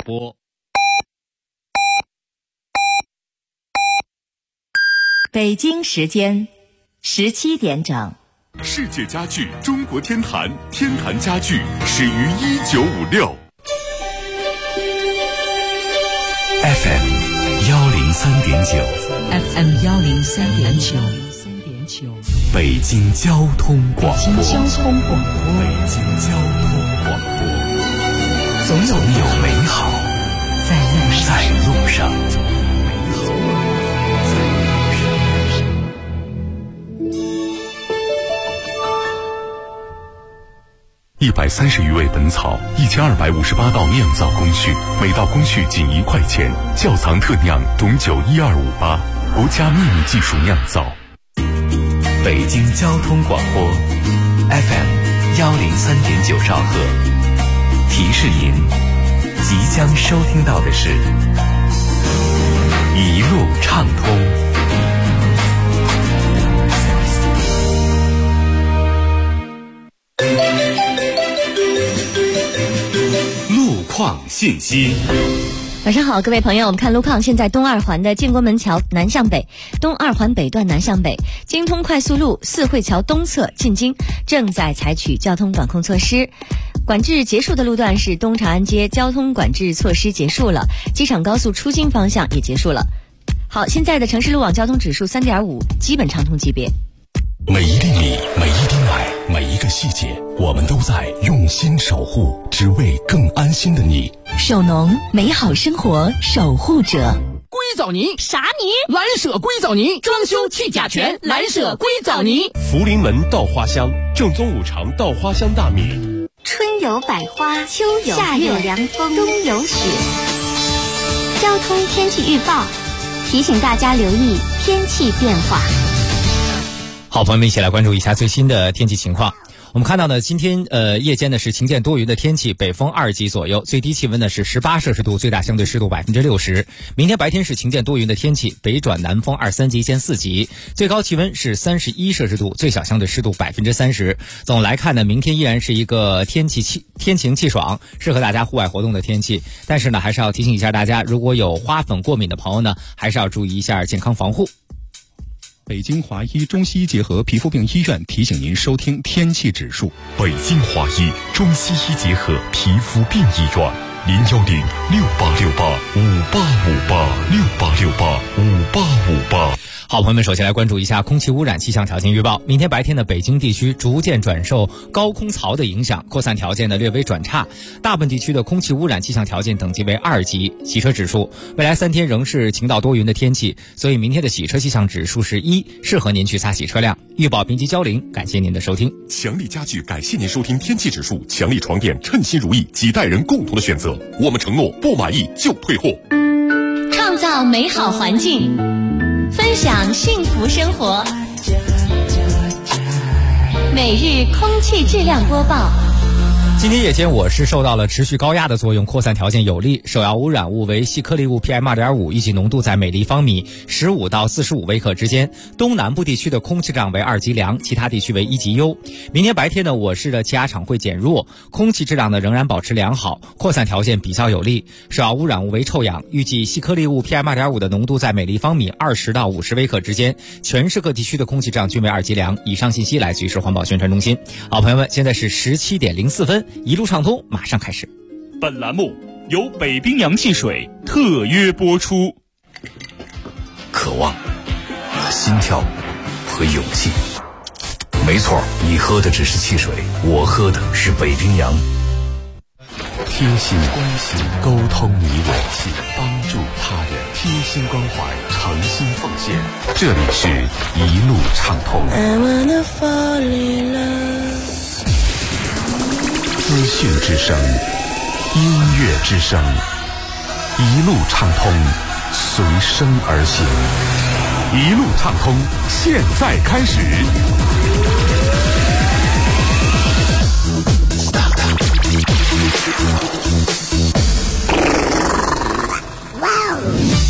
播。 北京时间17点整。 世界家具中国天坛，天坛家具始于1956。 FM 103.9 FM 103.9 北京交通广播。 北京交通广播。 北京交通广播。总有美好在路上。130余味本草，1258道酿造工序，每道工序仅1块钱。窖藏特酿董酒12588，国家秘密技术酿造。北京交通广播 FM 103.9兆赫。提示您，即将收听到的是一路畅通。路况信息。 晚上好，各位朋友，我们看路况。现在东二环的建国门桥南向北，东二环北段南向北，京通快速路四惠桥东侧进京正在采取交通管控措施。管制结束的路段是东长安街，交通管制措施结束了，机场高速出京方向也结束了。好，现在的城市路网交通指数 3.5， 基本畅通级别。 每一粒米，每一滴奶，每一个细节，我们都在用心守护，只为更安心的你。 首农，美好生活守护者。 硅藻泥啥泥？ 蓝舍硅藻泥，装修去甲醛，蓝舍硅藻泥。 福临门稻花香，正宗5常稻花香大米。 春有百花，秋有夏有凉风，冬有雪。交通天气预报提醒大家留意天气变化。 好，朋友们一起来关注一下最新的天气情况。我们看到呢，今天夜间呢是晴间多云的天气，北风2级左右，最低气温呢是18摄氏度，最大相对湿度60%。明天白天是晴间多云的天气，北转南风2、3级见4级，最高气温是31摄氏度，最小相对湿度30%。总来看呢，明天依然是一个天晴气爽，适合大家户外活动的天气。但是呢，还是要提醒一下大家，如果有花粉过敏的朋友呢，还是要注意一下健康防护。 北京华医中西医结合皮肤病医院提醒您收听天气指数。 北京华医中西医结合皮肤病医院，0106868585858，68685858。 好，朋友们，首先来关注一下空气污染气象条件预报。明天白天的北京地区逐渐转受高空槽的影响，扩散条件呢略微转差，大部分地区的空气污染气象条件等级为2级。洗车指数，未来3天仍是晴到多云的天气，所以明天的洗车气象指数是1，适合您去擦洗车辆。预报编辑焦玲，感谢您的收听。 强力家具感谢您收听天气指数，强力床垫称心如意，几代人共同的选择。我们承诺不满意就退货。 创造美好环境，分享幸福生活。每日空气质量播报。 今天夜间我市受到了持续高压的作用，扩散条件有利，首要污染物为细颗粒物 PM2.5， 预计浓度在每立方米15到45微克之间。东南部地区的空气质量为2级良，其他地区为1级优。明天白天呢，我市的气压场会减弱，空气质量呢仍然保持良好，扩散条件比较有利。首要污染物为臭氧，预计细颗粒物 PM2.5 的浓度在每立方米20到50微克之间。全市各地区的空气质量均为2级良。以上信息来自于市环保宣传中心。好，朋友们，现在是17点04分。一路畅通马上开始。 本栏目由北冰洋汽水特约播出。 渴望和心跳和勇气，没错，你喝的只是汽水，我喝的是北冰洋。贴心关心，沟通你我，帮助他人，贴心关怀，诚心奉献。这里是一路畅通。资讯之声，音乐之声，一路畅通，随声而行。一路畅通，现在开始。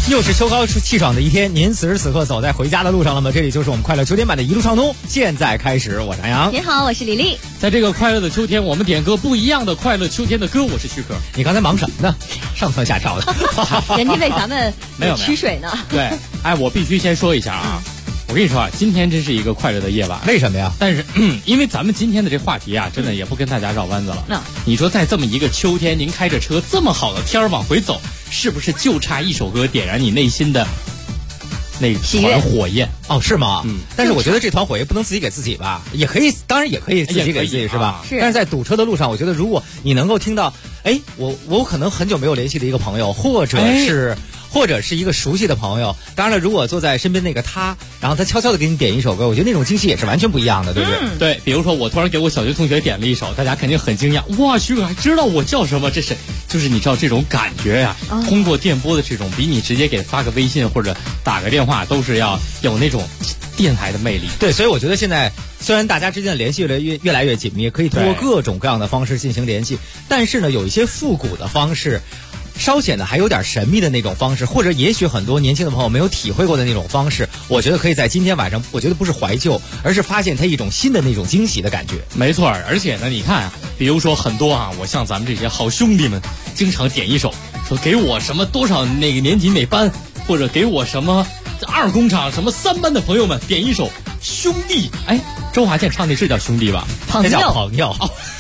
又是秋高气爽的一天，您此时此刻走在回家的路上了吗？这里就是我们快乐秋天版的一路畅通，现在开始，我是杨洋。 您好，我是李丽。 在这个快乐的秋天，我们点歌不一样的快乐秋天的歌。我是徐克。 你刚才忙什么呢？上蹿下跳的。 人家为咱们取水呢。 对，哎，我必须先说一下啊。我跟你说啊，今天真是一个快乐的夜晚。 为什么呀？ 但是，因为咱们今天的这话题啊，真的也不跟大家绕弯子了。你说在这么一个秋天，您开着车这么好的天儿往回走，是不是就差一首歌点燃你内心的那团火焰？ 哦，是吗？但是我觉得这团火焰不能自己给自己吧，也可以，当然也可以自己给自己，是吧？ 是。 但是在堵车的路上，我觉得如果你能够听到，哎，我可能很久没有联系的一个朋友，或者是一个熟悉的朋友，当然了，如果坐在身边那个他，然后他悄悄的给你点一首歌，我觉得那种惊喜也是完全不一样的，对不对？ 对，比如说我突然给我小学同学点了一首，大家肯定很惊讶，哇，徐哥还知道我叫什么？这是就是你知道这种感觉呀，通过电波的这种，比你直接给发个微信或者打个电话都是要有那种电台的魅力。 对，所以我觉得现在虽然大家之间的联系越来越紧密，可以通过各种各样的方式进行联系，但是呢，有一些复古的方式。稍显得还有点神秘的那种方式，或者也许很多年轻的朋友没有体会过的那种方式，我觉得可以在今天晚上，我觉得不是怀旧，而是发现它一种新的那种惊喜的感觉。 没错，而且呢，你看啊，比如说很多啊，我像咱们这些好兄弟们，经常点一首，说给我什么多少那个年级哪班，或者给我什么2工厂什么3班的朋友们点一首兄弟。哎，周华健唱的是叫兄弟吧？ 这叫朋友。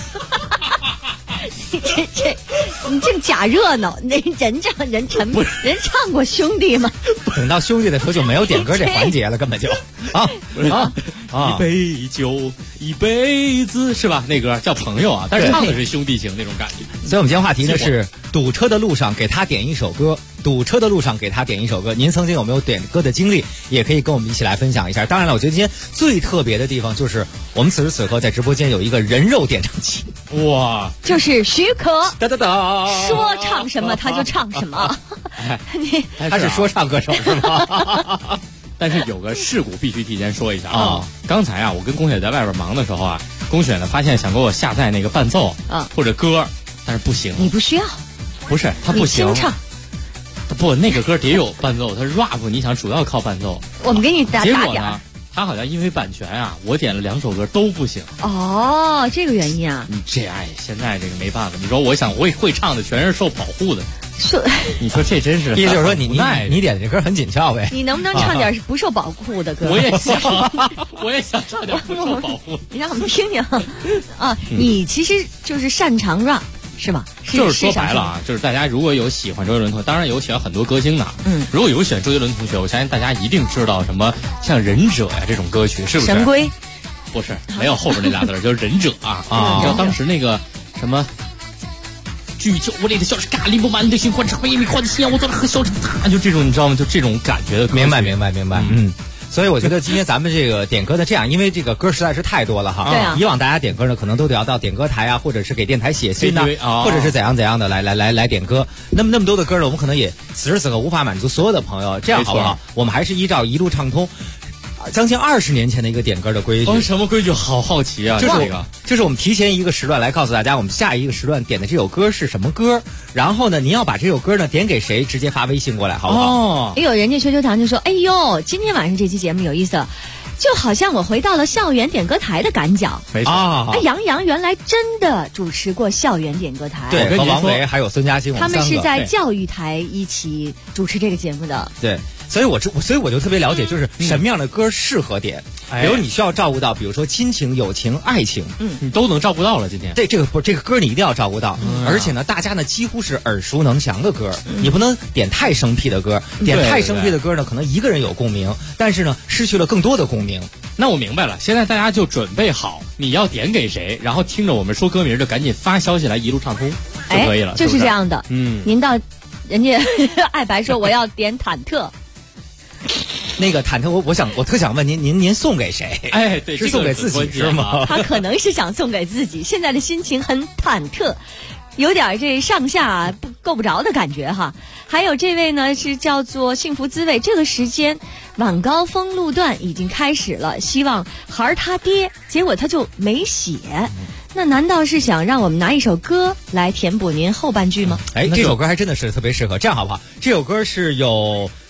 你正假热闹，那人唱过兄弟吗？ 等到兄弟的时候就没有点歌这环节了，根本就一杯酒一辈子是吧？那歌叫朋友啊，但是唱的是兄弟情那种感觉。 所以我们今天话题呢是堵车的路上给他点一首歌。堵车的路上给他点一首歌，您曾经有没有点歌的经历？也可以跟我们一起来分享一下。当然了，我觉得今天最特别的地方就是我们此时此刻在直播间有一个人肉点唱机， 哇， 就是徐可， 哒哒哒， 说唱什么他就唱什么。 他是说唱歌手是吗？ 但是有个事故必须提前说一下啊！刚才啊，我跟龚雪在外边忙的时候啊，龚雪呢发现想给我下载那个伴奏或者歌，但是不行。 你不需要？ 不是，他不行。 清唱。 不，那个歌也有伴奏，它 rap， 你想主要靠伴奏。 我们给你打点。结果呢，他好像因为版权啊，我点了2首歌都不行。 哦，这个原因啊。 现在这个没办法。你说我想会唱的全是受保护的。你说这真是。 意思就是说你点的这歌很紧俏呗。 你能不能唱点不受保护的歌？ 我也想唱点不受保护。 你让我们听听啊！你其实就是擅长 rap。是吧？ 就是说白了啊，就是大家如果有喜欢周杰伦同学，当然有喜欢很多歌星的。如果有喜欢周杰伦同学，我相信大家一定知道什么像《忍者》呀这种歌曲，是不是？ 神龟？ 不是，没有后边那俩字，就是《忍者》啊。你知道当时那个什么？巨球无力的笑是咖喱不满的心欢唱美丽欢的心，我做了和笑成他，就这种你知道吗？就这种感觉的歌曲。 明白。所以我觉得今天咱们这个点歌的这样，因为这个歌实在是太多了哈。 对啊。 以往大家点歌呢，可能都得要到点歌台啊，或者是给电台写信呐，或者是怎样的来点歌。那么多的歌呢，我们可能也此时此刻无法满足所有的朋友。这样好不好？我们还是依照一路畅通。将近20年前的一个点歌的规矩。 什么规矩？好好奇啊！ 就是我们提前一个时段来告诉大家，我们下一个时段点的这首歌是什么歌，然后呢，您要把这首歌呢点给谁，直接发微信过来，好不好？ 哎呦，人家秋秋堂就说，哎呦，今天晚上这期节目有意思了。就好像我回到了校园点歌台的感觉。 没错杨洋原来真的主持过校园点歌台。 对，和王维还有孙佳欣， 他们是在教育台一起主持这个节目的。 对，所以我就特别了解，就是什么样的歌适合点。比如你需要照顾到，比如说亲情、友情、爱情， 你都能照顾到了。今天这个歌你一定要照顾到，而且呢，大家呢几乎是耳熟能详的歌，你不能点太生僻的歌，点太生僻的歌呢，可能一个人有共鸣，但是呢，失去了更多的共鸣。 那我明白了，现在大家就准备好你要点给谁，然后听着我们说歌名就赶紧发消息来一路畅通就可以了， 就是这样的。您到人家爱白说我要点忐忑。 那个忐忑，我特想问您送给谁？ 哎，对， 是送给自己是吗？ 他可能是想送给自己，现在的心情很忐忑，有点这上下够不着的感觉哈。还有这位呢是叫做幸福滋味，这个时间晚高峰路段已经开始了，希望孩儿他爹，结果他就没写。那难道是想让我们拿一首歌来填补您后半句吗？ 哎，这首歌还真的是特别适合。这样好不好？这首歌是有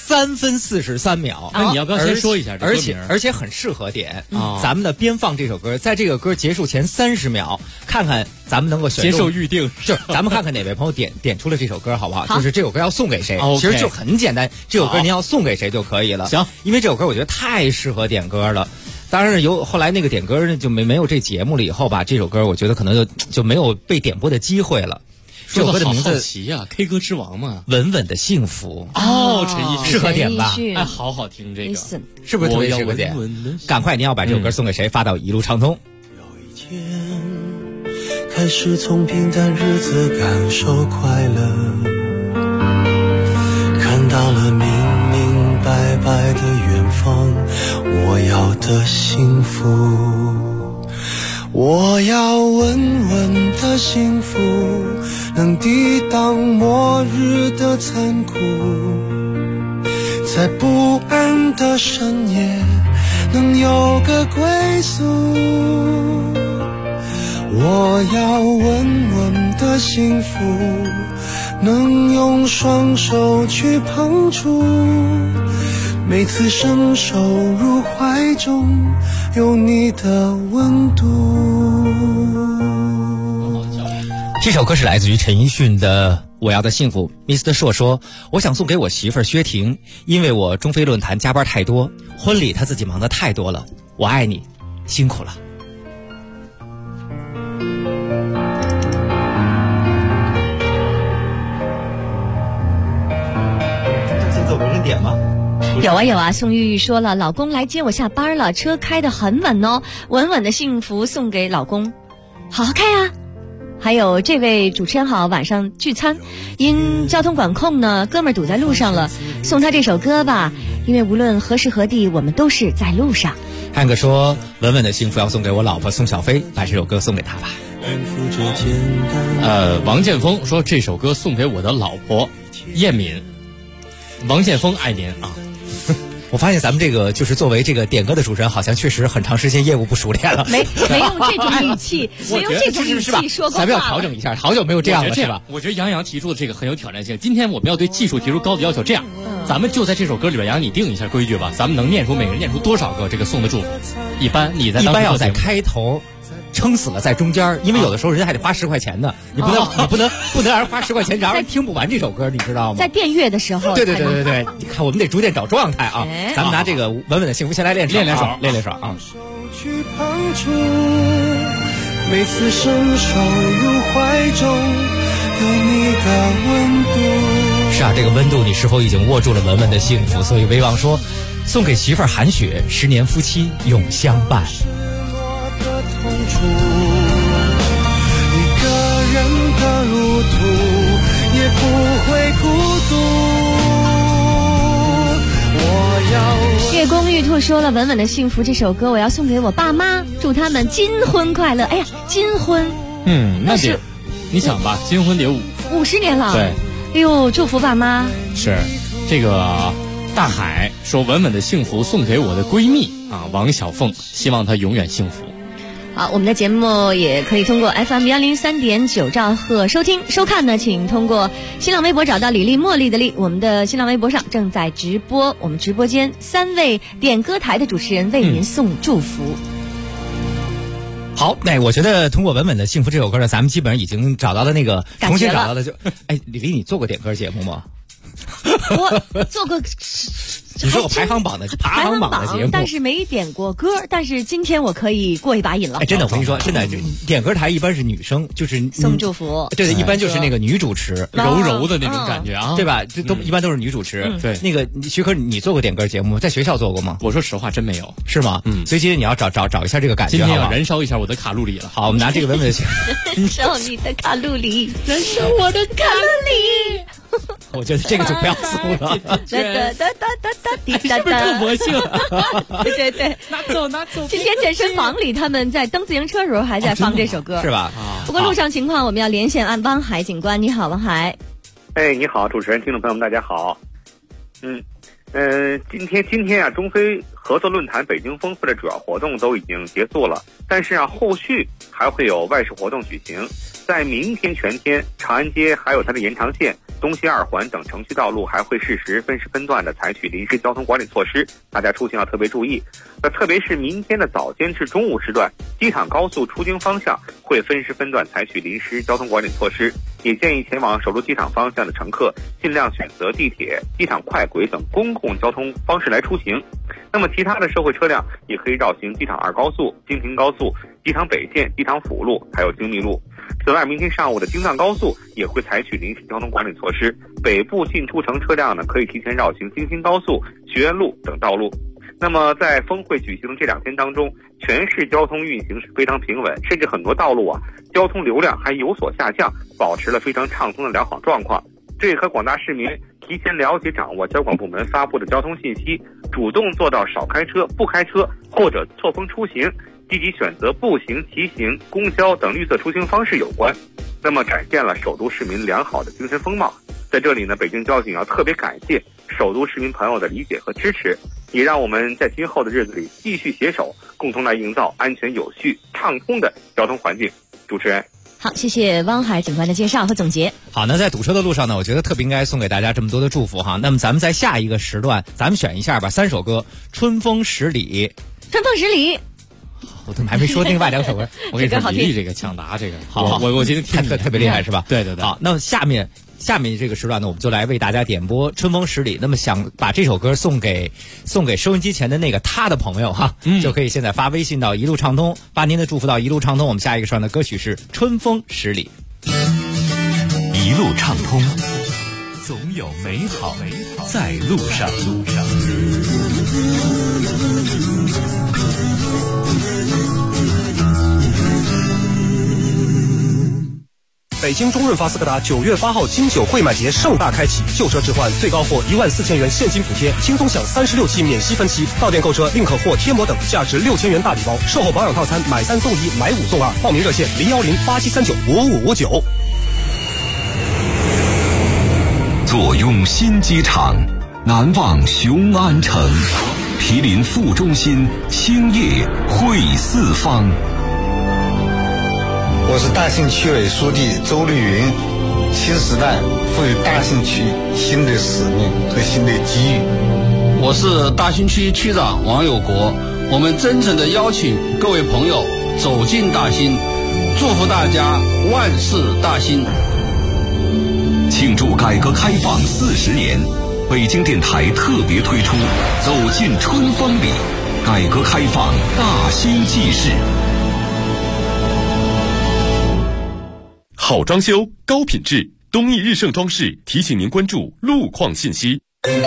3分43秒。 那你要不要先说一下这歌名？ 而且很适合点。咱们的边放这首歌，在这个歌结束前30秒，看看咱们能够选接受预定， 就是咱们看看哪位朋友点出了这首歌，好不好？ 好， 就是这首歌要送给谁？其实就很简单，这首歌您要送给谁就可以了。 行， 因为这首歌我觉得太适合点歌了。当然后来那个点歌就没有这节目了以后吧，这首歌我觉得可能就没有被点播的机会了。这首歌的名字奇呀，K 歌之王嘛， 稳稳的幸福。 陈奕迅适合点吧？ 哎，好好听这个， 是不是特别适合点？赶快，你要把这首歌送给谁？发到一路畅通。 有一天，开始从平淡日子感受快乐，看到了明明白白的远方，我要的幸福，我要稳稳的幸福，能抵挡末日的残酷，在不安的深夜能有个归宿，我要稳稳的幸福，能用双手去碰触，每次伸手入怀中有你的温度。 这首歌是来自于陈奕迅的《我要的幸福》。Mr. 硕说，我想送给我媳妇儿薛婷，因为我中非论坛加班太多，婚礼她自己忙得太多了，我爱你，辛苦了。现在有人点吗？ 有啊，宋玉玉说了，老公来接我下班了，车开得很稳哦，稳稳的幸福送给老公，好好开啊。还有这位主持人好，晚上聚餐，因交通管控呢，哥们儿堵在路上了，送他这首歌吧，因为无论何时何地，我们都是在路上。 汉哥说，稳稳的幸福要送给我老婆宋小飞，把这首歌送给她吧。 王建峰说，这首歌送给我的老婆叶敏。王建峰爱您啊。 我发现咱们这个就是作为这个点歌的主持人，好像确实很长时间业务不熟练了， 没用这种语气，没用这种语气说过话。 咱们要调整一下，好久没有这样了，是吧？ 我觉得杨洋提出的这个很有挑战性。今天我们要对技术提出高的要求，这样，咱们就在这首歌里边，杨洋你定一下规矩吧，咱们能念出每个人念出多少个这个送的祝福？一般要在开头。撑死了在中间，因为有的时候人家还得花10块钱呢，你不能让人花10块钱，然后听不完这首歌，你知道吗？ 在电乐的时候， 对，你看我们得逐渐找状态啊。咱们拿这个稳稳的幸福先来练两首啊。 每次伸手入怀中有你的温度。 是啊，这个温度你是否已经握住了稳稳的幸福？所以威望说，送给媳妇儿韩雪，10年夫妻永相伴。 痛楚，一个人的路途也不会孤独。我要月宫玉兔说了，稳稳的幸福这首歌我要送给我爸妈，祝他们金婚快乐。哎呀，金婚， 那得你想吧，金婚得 50年了。 对， 哎呦，祝福爸妈。 是这个大海说，稳稳的幸福送给我的闺蜜啊王小凤，希望她永远幸福。 好，我们的节目也可以通过 FM103.9兆赫收听收看呢，请通过新浪微博找到李丽茉莉的丽，我们的新浪微博上正在直播，我们直播间3位点歌台的主持人为您送祝福。 好，我觉得通过稳稳的幸福这首歌呢，咱们基本上已经找到了那个重新找到了李丽，你做过点歌节目吗？ 我做过。 你说我排行榜的节目， 但是没点过歌，但是今天我可以过一把瘾了。 真的，我跟你说，真的，点歌台一般是女生，就是送祝福， 对，一般就是那个女主持， 柔柔的那种感觉啊， 对吧？这一般都是女主持。 对， 那个徐可，你做过点歌节目，在学校做过吗？ 我说实话，真没有， 是吗？所以今天你要找一下这个感觉， 今天要燃烧一下我的卡路里了。 好，我们拿这个稳稳的燃烧你的卡路里，燃烧我的卡路里。 我觉得这个就不要送了。 是不是更魔性？ 对， 拿走。 今天健身房里他们在蹬自行车的时候还在放这首歌， 是吧？ 不过路上情况我们要连线汪海警官。你好，汪海。 你好，主持人，听众朋友们，大家好。今天啊，中非合作论坛北京峰会的主要活动都已经结束了，但是后续还会有外事活动举行。在明天全天，长安街还有它的延长线、东西二环等城区道路还会适时分时分段的采取临时交通管理措施，大家出行要特别注意。特别是明天的早间至中午时段，机场高速出京方向会分时分段采取临时交通管理措施，也建议前往首都机场方向的乘客尽量选择地铁、机场快轨等公共交通方式来出行。那么其他的社会车辆也可以绕行机场2高速、京平高速、机场北线、机场辅路还有京密路。此外，明天上午的京藏高速也会采取临时交通管理措施，北部进出城车辆呢可以提前绕行京新高速、学院路等道路。那么在峰会举行的这2天当中，全市交通运行是非常平稳，甚至很多道路交通流量还有所下降，保持了非常畅通的良好状况。这也和广大市民提前了解掌握交管部门发布的交通信息，主动做到少开车、不开车或者错峰出行，积极选择步行、骑行、公交等绿色出行方式有关。那么展现了首都市民良好的精神风貌。在这里呢，北京交警要特别感谢首都市民朋友的理解和支持，也让我们在今后的日子里继续携手，共同来营造安全有序、畅通的交通环境。主持人。 好，谢谢汪海警官的介绍和总结。 好，那在堵车的路上呢，我觉得特别应该送给大家这么多的祝福哈。那么咱们在下一个时段，咱们选一下吧，3首歌，春风十里。 春风十里。 我怎么还没说另外2首歌？ 我跟你说，李丽这个抢答这个， 好， 我今天特别厉害是吧？ 对对对。 好，那么下面这个时段呢，我们就来为大家点播《春风十里》。那么想把这首歌送给收音机前的那个他的朋友哈，就可以现在发微信到一路畅通，把您的祝福到一路畅通。我们下一个时段的歌曲是《春风十里》。 一路畅通，总有美好在路上。 北京中润发斯柯达9月8号金九汇买节盛大开启，旧车置换最高获14000元现金补贴，轻松享36期免息分期，到店购车另可获贴膜等价值6000元大礼包，售后保养套餐买3送1，买5送2，报名热线01087395559。 坐拥新机场，难忘雄安城，毗邻副中心，兴业汇四方。 我是大兴区委书记周绿云。新时代赋予大兴区新的使命和新的机遇。 我是大兴区区长王有国。我们真诚地邀请各位朋友走进大兴，祝福大家万事大兴。 庆祝改革开放40年，北京电台特别推出《走进春风里》，改革开放大兴纪事。 好装修，高品质，东义日盛装饰提醒您关注路况信息。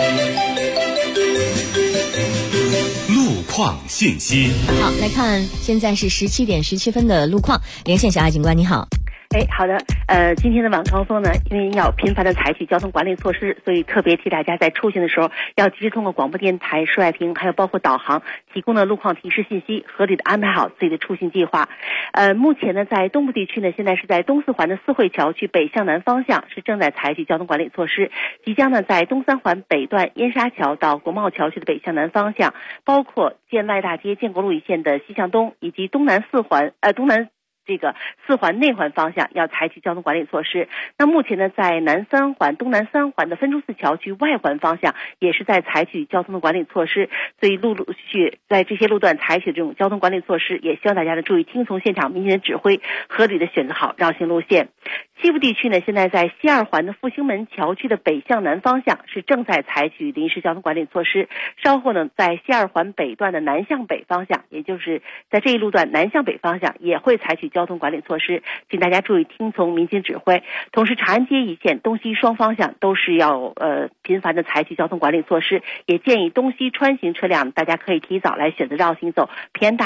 路况信息。 好，来看现在是17点17分的路况。连线小爱警官，你好。 好的，今天的晚高峰呢，因为要频繁的采取交通管理措施，所以特别提大家在出行的时候要及时通过广播电台、收爱听，还有包括导航提供的路况提示信息，合理的安排好自己的出行计划。目前呢，在东部地区呢，现在是在东四环的四惠桥去北向南方向是正在采取交通管理措施，即将呢在东三环北段燕莎桥到国贸桥区的北向南方向，包括建外大街建国路一线的西向东，以及东南四环内环方向要采取交通管理措施。那目前呢，在南三环、东南三环的分珠寺桥区外环方向也是在采取交通的管理措施，所以陆续在这些路段采取这种交通管理措施，也希望大家呢注意听从现场民警的指挥，合理的选择好绕行路线。西部地区呢，现在在西二环的复兴门桥区的北向南方向是正在采取临时交通管理措施，稍后呢，在西二环北段的南向北方向，也就是在这一路段南向北方向也会采取交通管理措施，请大家注意听从民警指挥。同时，长安街一线东西双方向都是要频繁的采取交通管理措施，也建议东西穿行车辆大家可以提早来选择绕行走平安大街、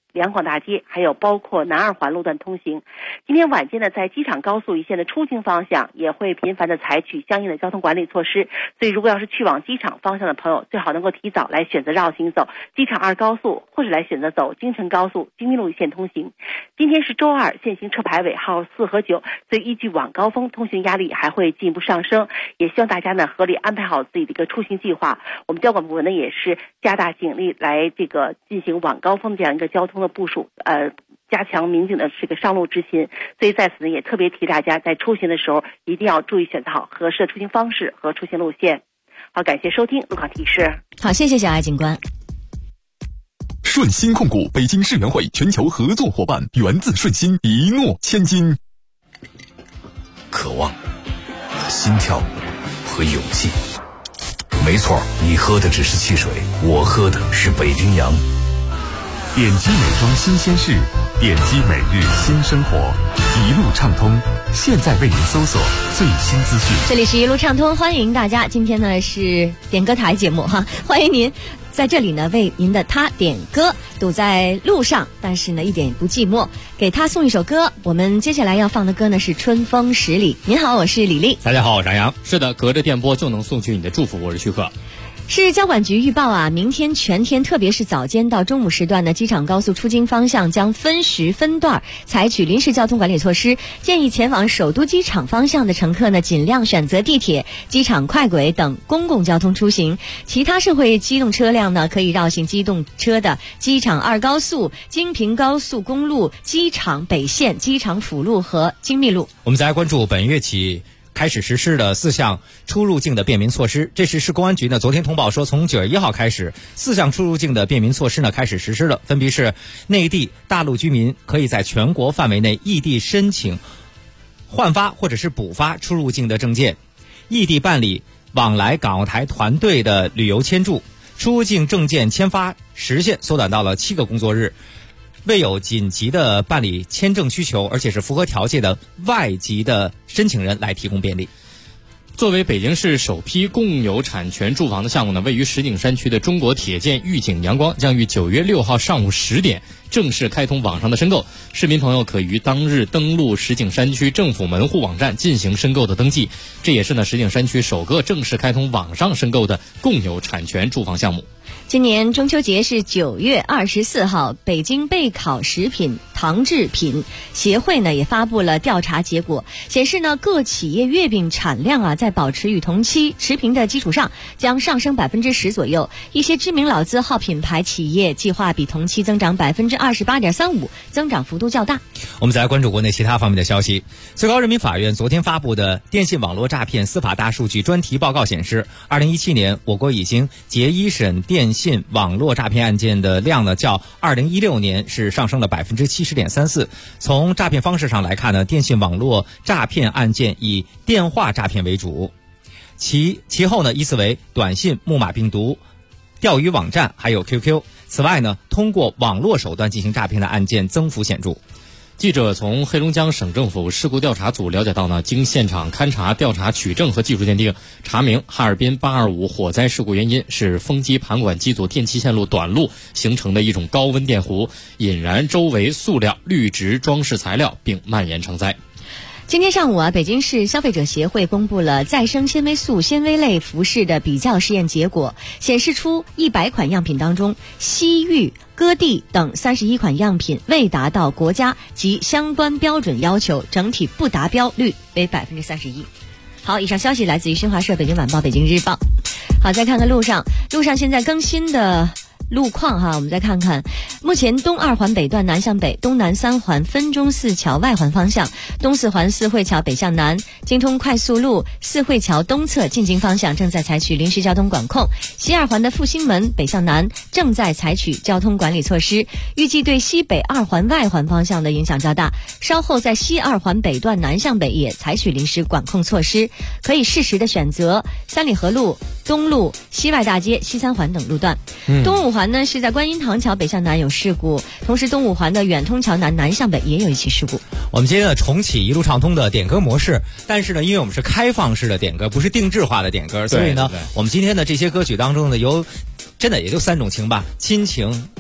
两广大街，还有包括南二环路段通行。今天晚间呢，在机场高速一线的出京方向也会频繁的采取相应的交通管理措施，所以如果要是去往机场方向的朋友，最好能够提早来选择绕行走机场2高速，或者来选择走京承高速京密路一线通行。今天是周二，限行车牌尾号4和9，所以依据晚高峰通行压力还会进一步上升，也希望大家呢合理安排好自己的一个出行计划。我们交管部门呢也是加大警力来进行晚高峰这样一个交通的部署，加强民警的这个上路执勤。所以在此呢也特别提大家在出行的时候一定要注意选择好合适的出行方式和出行路线。好，感谢收听路况提示。 好，谢谢小爱警官。 顺鑫控股北京世园会全球合作伙伴，源自顺鑫，一诺千金。 渴望、心跳和勇气。没错，你喝的只是汽水，我喝的是北冰洋。 点击美妆新鲜事，点击每日新生活，一路畅通，现在为您搜索最新资讯。 这里是一路畅通，欢迎大家。今天呢是点歌台节目哈，欢迎您在这里呢为您的他点歌。堵在路上，但是呢一点也不寂寞，给他送一首歌。我们接下来要放的歌呢是《春风十里》。您好，我是李丽。 大家好，我是张扬。 是的，隔着电波就能送去你的祝福，我是徐克。 市交管局预报啊，明天全天，特别是早间到中午时段呢，机场高速出京方向将分时分段采取临时交通管理措施，建议前往首都机场方向的乘客呢，尽量选择地铁、机场快轨等公共交通出行。其他社会机动车辆呢，可以绕行机动车的机场2高速、京平高速公路、机场北线、机场辅路和京密路。 我们再来关注本月起开始实施的4项出入境的便民措施。这是市公安局呢昨天通报说，从9月1号开始，4项出入境的便民措施呢开始实施了，分别是内地大陆居民可以在全国范围内异地申请换发或者是补发出入境的证件，异地办理往来港澳台团队的旅游签注，出入境证件签发时限缩短到了7个工作日。为有紧急的办理签证需求，而且是符合条件的外籍的申请人来提供便利。 作为北京市首批共有产权住房的项目呢，位于石景山区的中国铁建御景阳光将于9月6号上午10点正式开通网上的申购，市民朋友可于当日登录石景山区政府门户网站进行申购的登记。这也是呢石景山区首个正式开通网上申购的共有产权住房项目。 今年中秋节是9月24号，北京备考食品糖制品协会呢也发布了调查结果，显示呢各企业月饼产量啊在保持与同期持平的基础上将上升10%左右，一些知名老字号品牌企业计划比同期增长28.35%，增长幅度较大。 我们再来关注国内其他方面的消息。最高人民法院昨天发布的电信网络诈骗司法大数据专题报告显示，2017年我国已经结一审电信网络诈骗案件的量呢，较2016年是上升了70.34%。从诈骗方式上来看呢，电信网络诈骗案件以电话诈骗为主，其后呢依次为短信、木马病毒、钓鱼网站还有 QQ。此外呢，通过网络手段进行诈骗的案件增幅显著。 记者从黑龙江省政府事故调查组了解到呢，经现场勘查、调查取证和技术鉴定，查明哈尔滨825火灾事故原因是风机盘管机组电气线路短路形成的一种高温电弧引燃周围塑料、绿植装饰材料，并蔓延成灾。 今天上午啊，北京市消费者协会公布了再生纤维素纤维类服饰的比较试验结果，显示出100款样品当中，西域、戈地等31款样品未达到国家及相关标准要求，整体不达标率为31%。好，以上消息来自于新华社、北京晚报、北京日报。好，再看看路上现在更新的路况哈，我们再看看，目前东2环北段南向北、东南3环分钟寺桥外环方向、东4环四惠桥北向南、京通快速路四惠桥东侧进京方向正在采取临时交通管控，西2环的复兴门北向南正在采取交通管理措施，预计对西北2环外环方向的影响较大，稍后在西2环北段南向北也采取临时管控措施，可以适时的选择三里河路、东路、西外大街、西3环等路段。东5环呢是在观音堂桥北向南有事故，同时东5环的远通桥南南向北也有一起事故。 我们今天呢重启一路畅通的点歌模式，但是呢因为我们是开放式的点歌，不是定制化的点歌，所以呢我们今天的这些歌曲当中呢，真的也就3种情吧，亲情、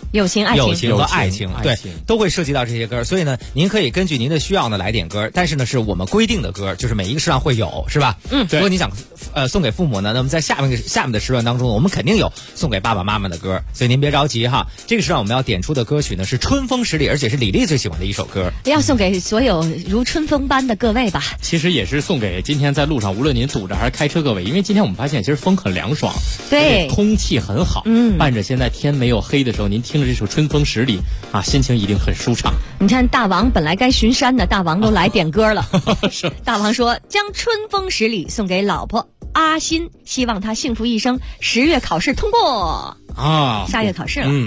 友情、爱情、 友情和爱情，对，都会涉及到这些歌。所以呢，您可以根据您的需要呢来点歌，但是呢是我们规定的歌，就是每一个时段会有，是吧？如果你想送给父母呢，那么在下面的时段当中，我们肯定有送给爸爸妈妈的歌，所以您别着急哈。这个时段我们要点出的歌曲呢是春风十里，而且是李丽最喜欢的一首歌， 要送给所有如春风般的各位吧。 其实也是送给今天在路上，无论您堵着还是开车各位，因为今天我们发现其实风很凉爽， 对， 空气很好，伴着现在天没有黑的时候，您听着这首《春风十里》啊，心情一定很舒畅。 你看大王本来该巡山的，大王都来点歌了。大王说将《春风十里》送给老婆阿欣，希望她幸福一生，10月考试通过啊，下月考试了。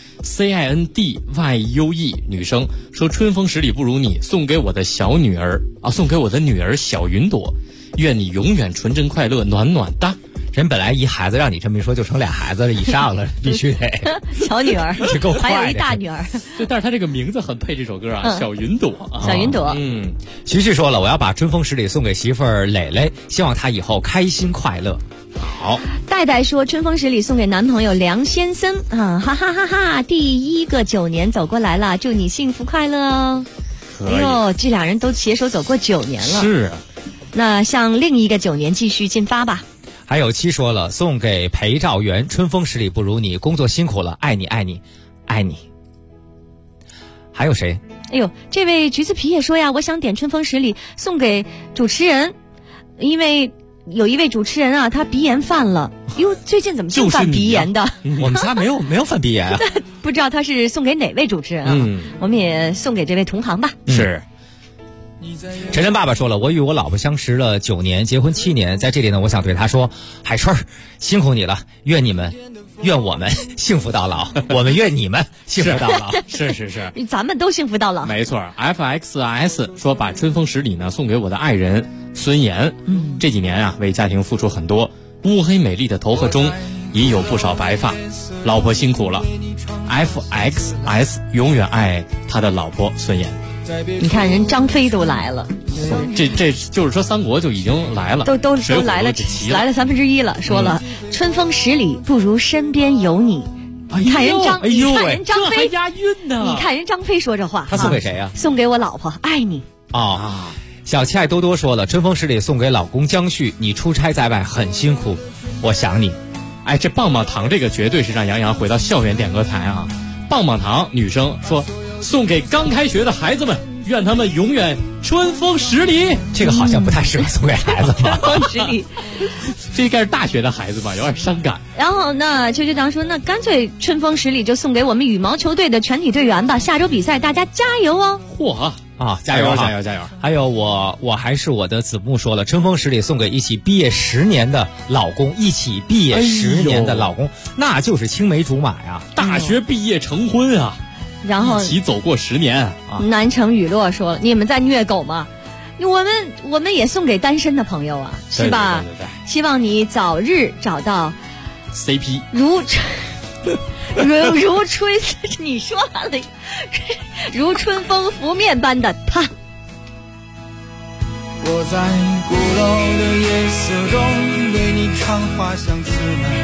CINDYUE 女生说春风十里不如你，送给我的小女儿啊，送给我的女儿小云朵，愿你永远纯真快乐，暖暖的。 人本来一孩子，让你这么一说就成俩孩子以上了，必须得小女儿， 这够快的， 还有一大女儿。 对，但是他这个名字很配这首歌啊，小云朵啊， 小云朵。 徐旭说了，我要把春风十里送给媳妇儿蕾蕾，希望她以后开心快乐。好， 戴戴说春风十里送给男朋友梁先生啊，哈哈哈哈！第一个9年走过来了，祝你幸福快乐哦。哎呦，这俩人都携手走过9年了。 是啊， 那向另一个9年继续进发吧。 还有7说了，送给裴兆元，春风十里不如你，工作辛苦了，爱你爱你爱你。还有谁？ 哎呦，这位橘子皮也说呀，我想点春风十里送给主持人，因为有一位主持人啊，他鼻炎犯了。哟，最近怎么就犯鼻炎的？ 我们仨没有犯鼻炎啊。 不知道他是送给哪位主持人啊？我们也送给这位同行吧。 是。 晨晨爸爸说了，我与我老婆相识了9年，结婚7年，在这里呢，我想对他说，海春辛苦你了，愿我们幸福到老，我们愿你们幸福到老。 是， 咱们都幸福到老。 没错 ，FXS 说把春风十里呢送给我的爱人孙岩，这几年啊为家庭付出很多，乌黑美丽的头发中已有不少白发，老婆辛苦了。FXS 永远爱他的老婆孙岩。 你看人张飞都来了， 这就是说三国就已经来了， 都来了1/3了。说了春风十里不如身边有你。你看人张飞， 押韵呢。 你看人张飞说这话， 他送给谁呀？ 送给我老婆，爱你。 小七爱多多说了，春风十里送给老公江旭，你出差在外很辛苦，我想你。 哎，这棒棒糖这个绝对是让杨洋回到校园点歌台啊！棒棒糖女生说。送给刚开学的孩子们，愿他们永远春风十里。 这个好像不太适合送给孩子吧？ 春风十里， 这应该是大学的孩子吧，有点伤感。 然后呢，秋秋党说，那干脆春风十里就送给我们羽毛球队的全体队员吧，下周比赛大家加油哦！ 嚯啊，加油！还有我还是我的子木说了，春风十里送给一起毕业10年的老公，一起毕业10年的老公，那就是青梅竹马呀， 大学毕业成婚啊。 然后一起走过10年啊！ 南城雨落说了，你们在虐狗吗？我们也送给单身的朋友啊，是吧？ 对， 希望你早日找到 CP， 如春，你说完了，如春风拂面般的他。 我在古老的夜色中为你唱花香自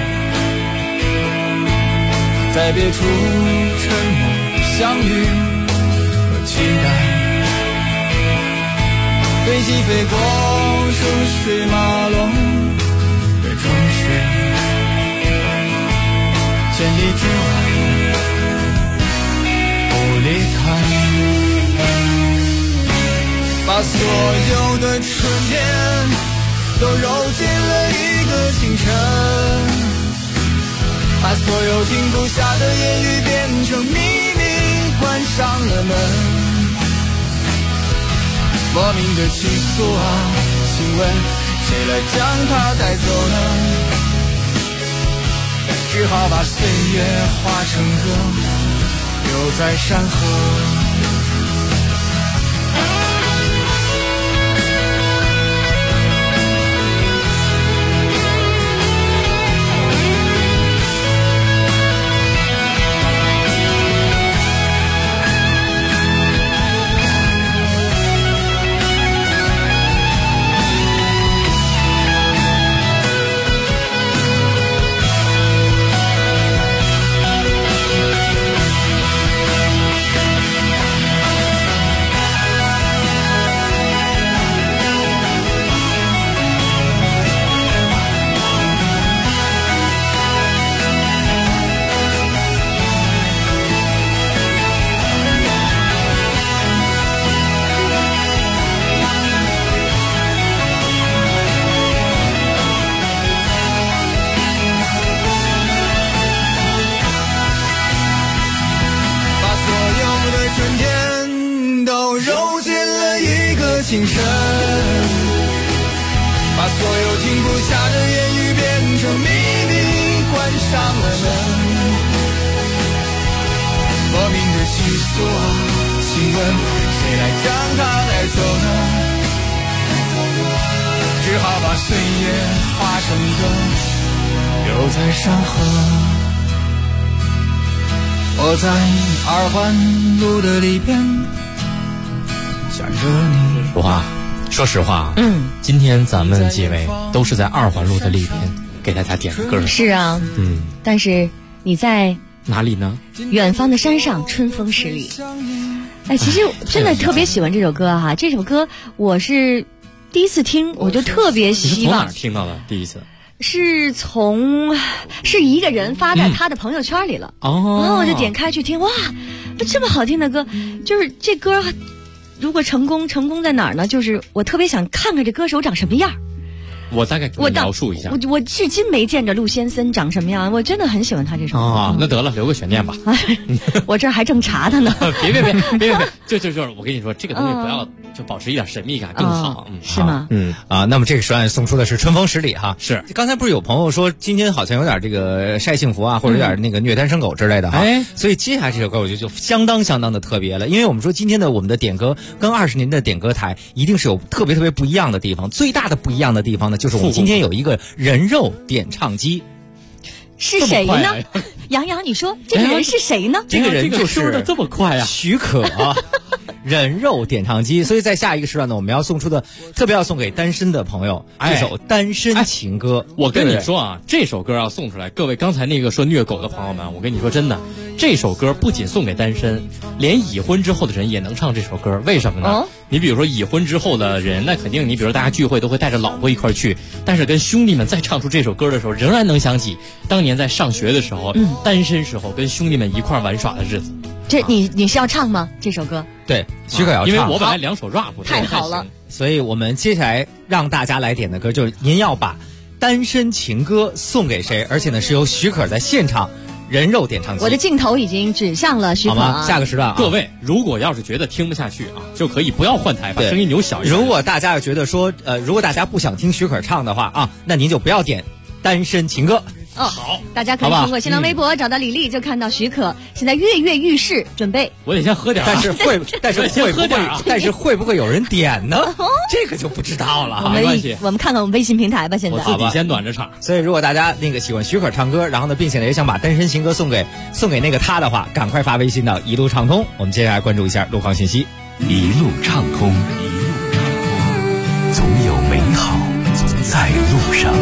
来，在别处沉默相遇和期待，飞机飞过车水马龙的城市，千里之外不离开，把所有的春天都揉进了一个清晨，把所有停不下的言语变成秘密，关上了门。莫名的情愫啊，请问谁来将它带走呢？只好把岁月化成歌，留在山河。 情深，把所有停不下的言语变成秘密，关上了门。莫名的情愫啊，请问谁来将它带走呢？只好把岁月化成歌，留在山河。我在二环路的里边想着你。 哇，说实话，今天咱们几位都是在二环路的里边给大家点的歌。 是啊，但是你在哪里呢？ 远方的山上，春风十里。哎，其实真的特别喜欢这首歌哈，这首歌我是第一次听，我就特别希望。 你是从哪儿听到的？第一次是一个人发在他的朋友圈里了，然后我就点开去听，哇，这么好听的歌，就是这歌如果成功在哪儿呢？就是我特别想看看这歌手长什么样。 我大概给你描述一下。 我至今没见着陆先森长什么样，我真的很喜欢他这首歌。 那得了，留个悬念吧。 我这儿还正查他呢。 别，就是我跟你说，这个东西不要就保持一点神秘感更好。 是吗？ 那么这个时段送出的是春风十里哈。 是。 刚才不是有朋友说今天好像有点这个晒幸福啊，或者有点那个虐单身狗之类的哈。所以接下来这首歌我觉得就相当的特别了，因为我们说今天的我们的点歌跟20年的点歌台一定是有特别不一样的地方，最大的不一样的地方呢，就是我们今天有一个人肉点唱机。 是谁呢？杨洋，你说这个人是谁呢？ 这个人就是说的这么快啊， 许可人肉点唱机。所以在下一个时段呢，我们要送出的特别要送给单身的朋友这首单身情歌。 我跟你说啊，这首歌要送出来，各位刚才那个说虐狗的朋友们，我跟你说真的，这首歌不仅送给单身，连已婚之后的人也能唱这首歌。为什么呢？你比如说已婚之后的人，那肯定你比如大家聚会都会带着老婆一块去，但是跟兄弟们再唱出这首歌的时候，仍然能想起当年在上学的时候，单身时候跟兄弟们一块玩耍的日子。 这你是要唱吗？这首歌？ 对，许可要唱， 因为我本来2首 rap， 太好了。 所以我们接下来让大家来点的歌，就是您要把单身情歌送给谁，而且呢是由许可在现场人肉点唱机。 我的镜头已经指向了许可。 好吗？下个时段各位如果要是觉得听不下去啊，就可以不要换台，把声音扭小一点。 如果大家觉得说如果大家不想听许可唱的话啊，那您就不要点单身情歌。 好， 大家可以通过新浪微博找到李丽，就看到许可现在跃跃欲试，准备。 我得先喝点， 但是会不会有人点呢？这个就不知道了。 没关系， 我们看看我们微信平台吧。现在我自己先暖着场。 所以如果大家那个喜欢许可唱歌，然后呢，并且呢也想把单身情歌送给那个他的话，赶快发微信到一路畅通。我们接下来关注一下路况信息。 一路畅通，总有美好在路上。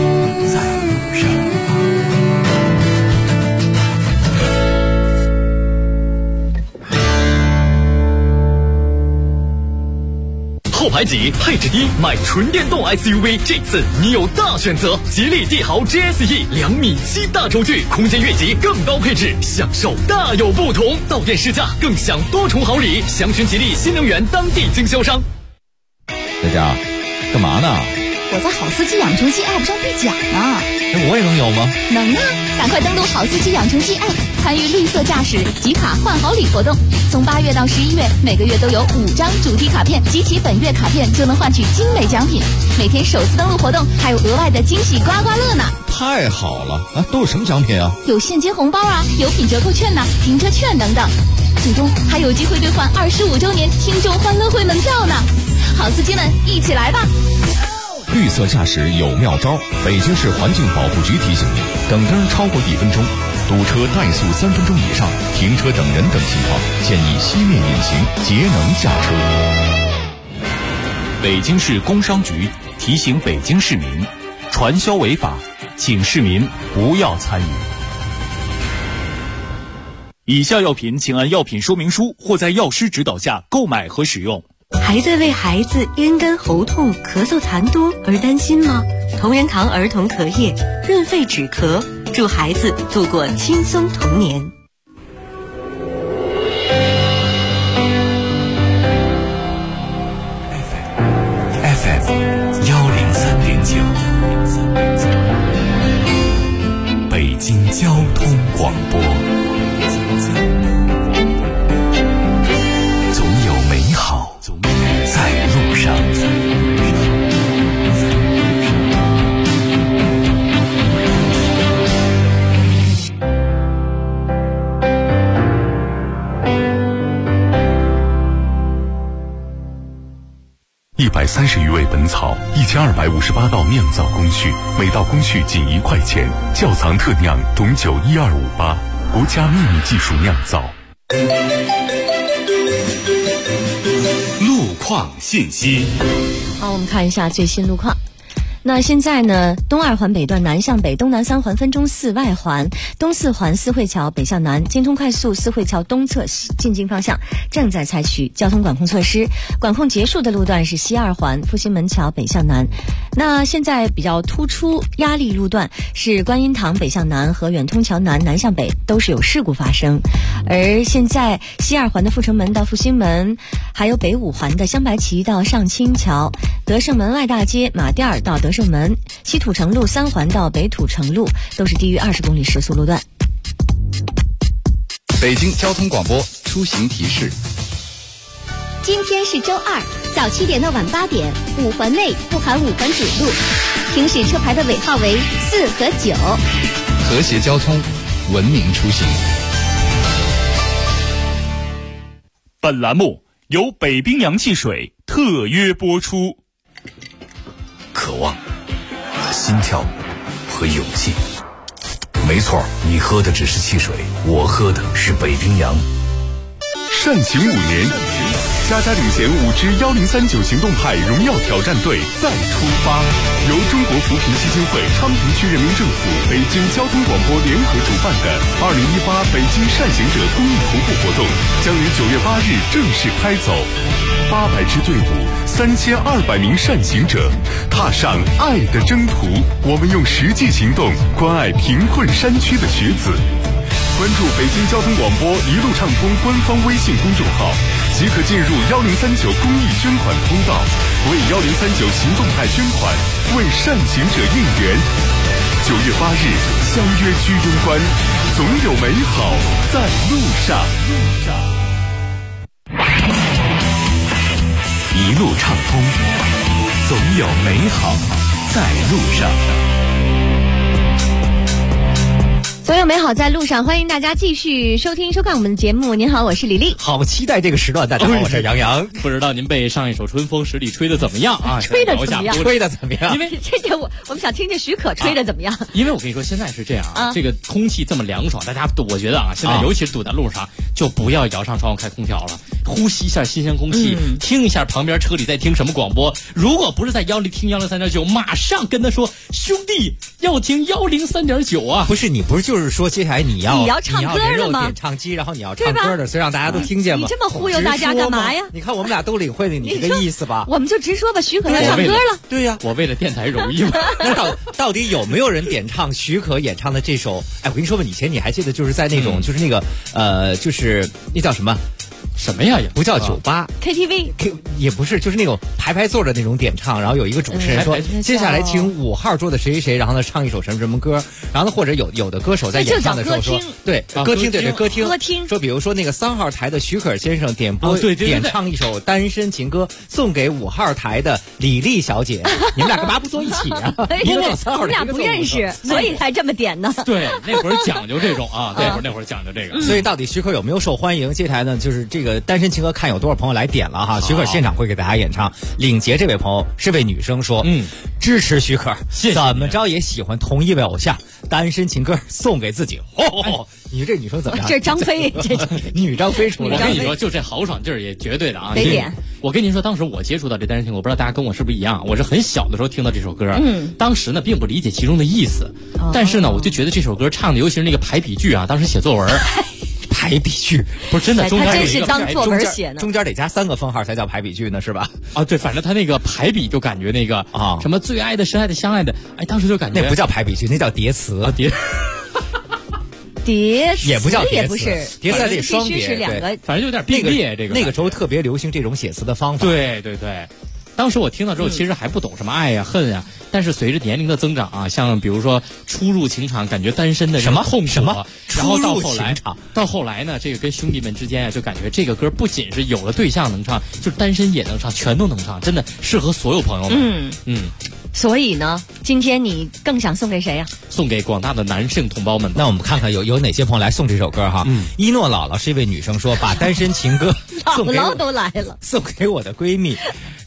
后排挤，配置低，买纯电动 SUV， 这次你有大选择。吉利帝豪 GSE 2.7米大轴距，空间越级，更高配置，享受大有不同。到店试驾，更享多重好礼。详询吉利新能源当地经销商。 在家干嘛呢？ 我在好司机养成记 App 上兑奖呢。 我也能有吗？ 能啊！赶快登录好司机养成记 App， 参与绿色驾驶集卡换好礼活动。从8月到11月，每个月都有5张主题卡片，集齐本月卡片就能换取精美奖品。每天首次登录活动还有额外的惊喜刮刮乐呢！ 太好了啊！都有什么奖品啊？ 有现金红包啊，有品折扣券呐，停车券等等。最终还有机会兑换25周年听众欢乐会门票呢！好司机们，一起来吧！ 绿色驾驶有妙招，北京市环境保护局提醒您：等灯超过1分钟，堵车怠速3分钟以上，停车等人等情况，建议熄灭引擎，节能驾车。 北京市工商局提醒北京市民，传销违法，请市民不要参与。 以下药品请按药品说明书或在药师指导下购买和使用。 还在为孩子咽干喉痛、咳嗽痰多而担心吗？同仁堂儿童咳液润肺止咳，祝孩子度过轻松童年。 FM 103.9，北京交通广播。总有美好在路上。 130余味本草，1258道酿造工序，每道工序仅1块钱。窖藏特酿董酒12588，国家秘密技术酿造。 路况信息。 好，我们看一下最新路况。那现在呢，东2环北段南向北、东南3环分中4外环、东4环四惠桥北向南、京通快速四惠桥东侧进京方向正在采取交通管控措施。管控结束的路段是西2环复兴门桥北向南。那现在比较突出压力路段是观音堂北向南和远通桥南南向北都是有事故发生。而现在西2环的阜成门到复兴门，还有北5环的镶白旗到上清桥、德胜门外大街马甸儿到德胜门、西土城路3环到北土城路都是低于20公里时速路段。 北京交通广播出行提示。 今天是周二，早7点到晚8点，5环内不含5环主路，行驶车牌的尾号为4和9。 和谐交通，文明出行。 本栏目由北冰洋汽水特约播出。 渴望、心跳和勇气。没错，你喝的只是汽水，我喝的是北冰洋。 善行5年，佳佳领衔5支1039行动派荣耀挑战队再出发。由中国扶贫基金会、昌平区人民政府、北京交通广播联合主办的2018北京善行者公益徒步活动将于9月8日正式开走。800支队伍，3200名善行者，踏上爱的征途。我们用实际行动关爱贫困山区的学子。关注北京交通广播一路畅通官方微信公众号，即可进入1039公益捐款通道，为1039行动派捐款，为善行者应援。9月8日相约居庸关，总有美好在路上。 一路畅通，总有美好在路上。 总有美好在路上，欢迎大家继续收听收看我们的节目。您好，我是李丽。 好期待这个时段，大家好，我是杨洋。 不知道您被上一首春风十里吹得怎么样啊？ 吹得怎么样？ 吹得怎么样？ 因为这我们想听听许可吹得怎么样？ 因为我跟你说，现在是这样啊，这个空气这么凉爽，大家我觉得啊，现在尤其是堵在路上，就不要摇上窗户开空调了，呼吸一下新鲜空气，听一下旁边车里在听什么广播。如果不是在听103.9，马上跟他说，兄弟要听103.9啊！ 不是你不是就是说接下来你要唱歌了吗？ 点唱机，然后你要唱歌的，所以让大家都听见吗？ 你这么忽悠大家干嘛呀？ 你看我们俩都领会了你这个意思吧？ 我们就直说吧，许可要唱歌了。 对呀， 我为了电台容易吗？ 那到底有没有人点唱许可演唱的这首？哎，我跟你说吧，以前你还记得就是在那种就是那个就是那叫什么？什么呀？也不叫酒吧 ，KTV， 也不是，就是那种排座的那种点唱，然后有一个主持人说，接下来请5号桌的谁谁谁，然后呢唱一首什么什么歌，然后呢或者有的歌手在演唱的时候说，对，歌厅，对歌厅，说比如说那个3号台的许可先生点唱一首单身情歌，送给5号台的李丽小姐，你们俩干嘛不坐一起啊？ 一个3号，我们俩不认识，所以才这么点呢。 对，那会儿讲究这种啊，那会儿讲究这个， 所以到底许可有没有受欢迎？接下来呢就是这个单身情歌看有多少朋友来点了哈，许可现场会给大家演唱。领结这位朋友是位女生说，支持许可，怎么着也喜欢同一位偶像，单身情歌送给自己。你这女生怎么样？ 这张飞，这女张飞出来。 我跟你说，就这豪爽劲儿也绝对的啊！ 得点。 我跟您说，当时我接触到这单身情歌，我不知道大家跟我是不是一样，我是很小的时候听到这首歌，当时呢并不理解其中的意思，但是呢我就觉得这首歌唱的，尤其是那个排比句啊，当时写作文。排比句不是真的，中间真是当作文写呢， 中间得加3个分号才叫排比句呢，是吧？ 啊，对，反正他那个排比就感觉那个啊，什么最爱的、深爱的、相爱的，哎，当时就感觉那不叫排比句，那叫叠词啊，叠也不叫叠词， 也不是叠词得双叠， 是2个， 反正有点并列。这个那个时候特别流行这种写词的方法。 对对对。当时我听到之后，其实还不懂什么爱呀、恨呀，但是随着年龄的增长啊，像比如说初入情场，感觉单身的什么痛苦，然后到后来呢，这个跟兄弟们之间啊，就感觉这个歌不仅是有了对象能唱，就是单身也能唱，全都能唱，真的适合所有朋友们。 所以呢，今天你更想送给谁呀？ 送给广大的男性同胞们。 那我们看看有哪些朋友来送这首歌哈。一诺姥姥是一位女生说，把单身情歌姥姥都来了， 送给我的闺蜜。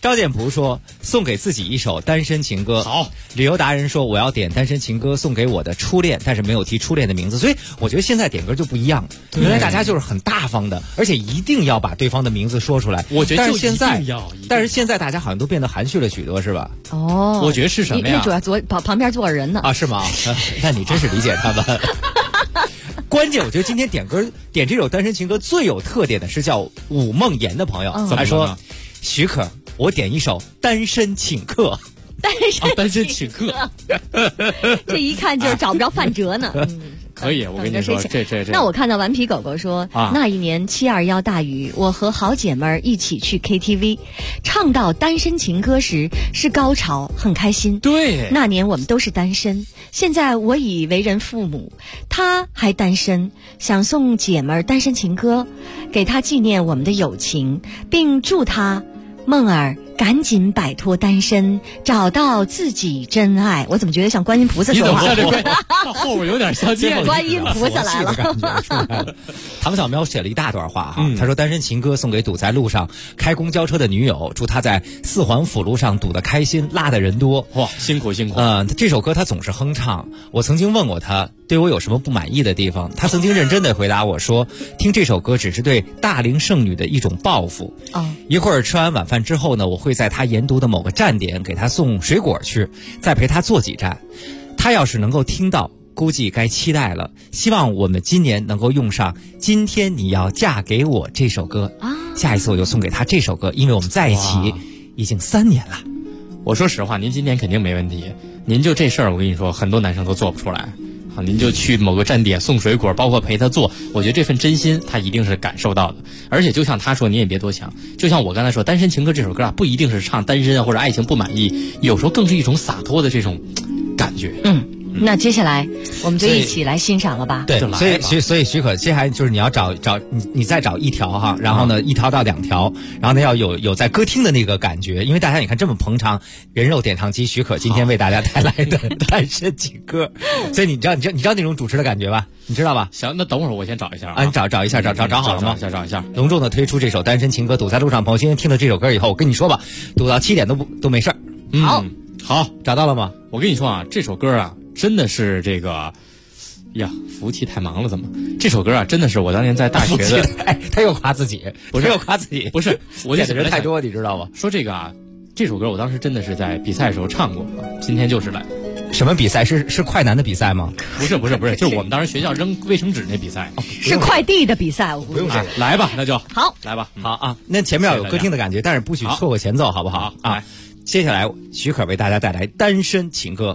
赵建普说送给自己一首单身情歌。 好， 旅游达人说我要点单身情歌送给我的初恋，但是没有提初恋的名字。所以我觉得现在点歌就不一样，原来大家就是很大方的，而且一定要把对方的名字说出来。 我觉得就一定要， 但是现在大家好像都变得含蓄了许多，是吧？ 哦， 我觉得是什么呀？ 因为主要旁边坐着人呢。 啊，是吗？那你真是理解他们。关键我觉得今天点歌点这首单身情歌最有特点的是叫武梦妍的朋友，他说许可我点一首单身请客。 单身请客， 这一看就是找不着范哲呢。 可以，我跟你说，这。 那我看到顽皮狗狗说，那一年721大雨，我和好姐妹一起去 KTV， 唱到单身情歌时是高潮，很开心。 对， 那年我们都是单身，现在我已为人父母，他还单身，想送姐妹单身情歌，给他纪念我们的友情，并祝他梦儿赶紧摆脱单身，找到自己真爱。我怎么觉得像观音菩萨说话？ 你怎么这后边有点像观音菩萨来了。 唐小喵写了一大段话哈，他说单身情歌送给堵在路上开公交车的女友，祝他在4环辅路上堵得开心，拉的人多。 哇，辛苦。 这首歌他总是哼唱。我曾经问过他对我有什么不满意的地方，他曾经认真的回答我说，听这首歌只是对大龄剩女的一种报复。一会儿吃完晚饭之后呢，我会在他研读的某个站点给他送水果去，再陪他坐几站。他要是能够听到，估计该期待了。希望我们今年能够用上今天你要嫁给我这首歌。下一次我就送给他这首歌，因为我们在一起已经3年了。 我说实话，您今天肯定没问题，您就这事儿我跟你说很多男生都做不出来。好，您就去某个站点送水果，包括陪他做，我觉得这份真心他一定是感受到的。而且就像他说，你也别多想，就像我刚才说，单身情歌这首歌啊，不一定是唱单身啊或者爱情不满意，有时候更是一种洒脱的这种感觉。 那接下来我们就一起来欣赏了吧？ 对，所以许可，接下来就是你要找你再找一条哈，然后呢1条到2条，然后呢要有在歌厅的那个感觉，因为大家你看这么捧场人肉点唱机，许可今天为大家带来的单身情歌，所以你知道那种主持的感觉吧？你知道吧？ 行，那等会儿我先找一下啊， 你找一下，找好了吗？ 找一下， 隆重的推出这首单身情歌，堵在路上朋友今天听了这首歌以后，我跟你说吧，堵到7点都没事儿。好，找到了吗？ 我跟你说啊，这首歌啊。真的是这个呀，服务器太忙了，怎么？这首歌啊，真的是我当年在大学的。 他又夸自己， 不是又夸自己， 不是，我点的人太多，你知道吗？ 说这个啊，这首歌我当时真的是在比赛的时候唱过，今天就是来。 什么比赛？是快男的比赛吗？ 不是，就是我们当时学校扔卫生纸那比赛。 是快递的比赛，我不用来吧，那就好， 来吧， 好啊。那前面要有歌厅的感觉，但是不许错过前奏，好不好？啊，接下来许可为大家带来单身情歌。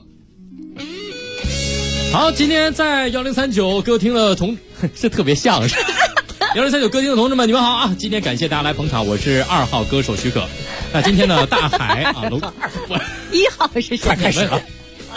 好，今天在1039歌厅的这特别像是1039歌厅的同志们，你们好啊！今天感谢大家来捧场，我是2号歌手许可。那今天呢，大海啊 ，1号是谁？ 快开始了。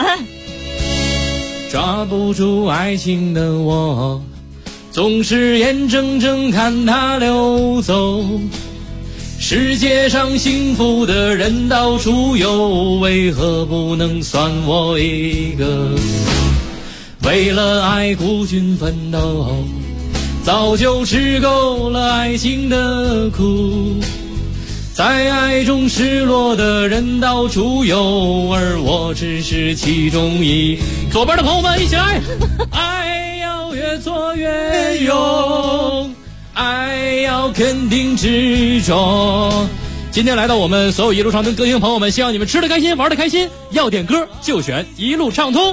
抓不住爱情的我，总是眼睁睁看它流走。世界上幸福的人到处有，为何不能算我一个？为了爱孤军奋斗，早就吃够了爱情的苦。在爱中失落的人到处有，而我只是其中一。左边的朋友们一起来，爱要越做越勇，爱要肯定执着。今天来到我们所有一路畅通歌厅的朋友们，希望你们吃得开心，玩得开心。要点歌就选一路畅通。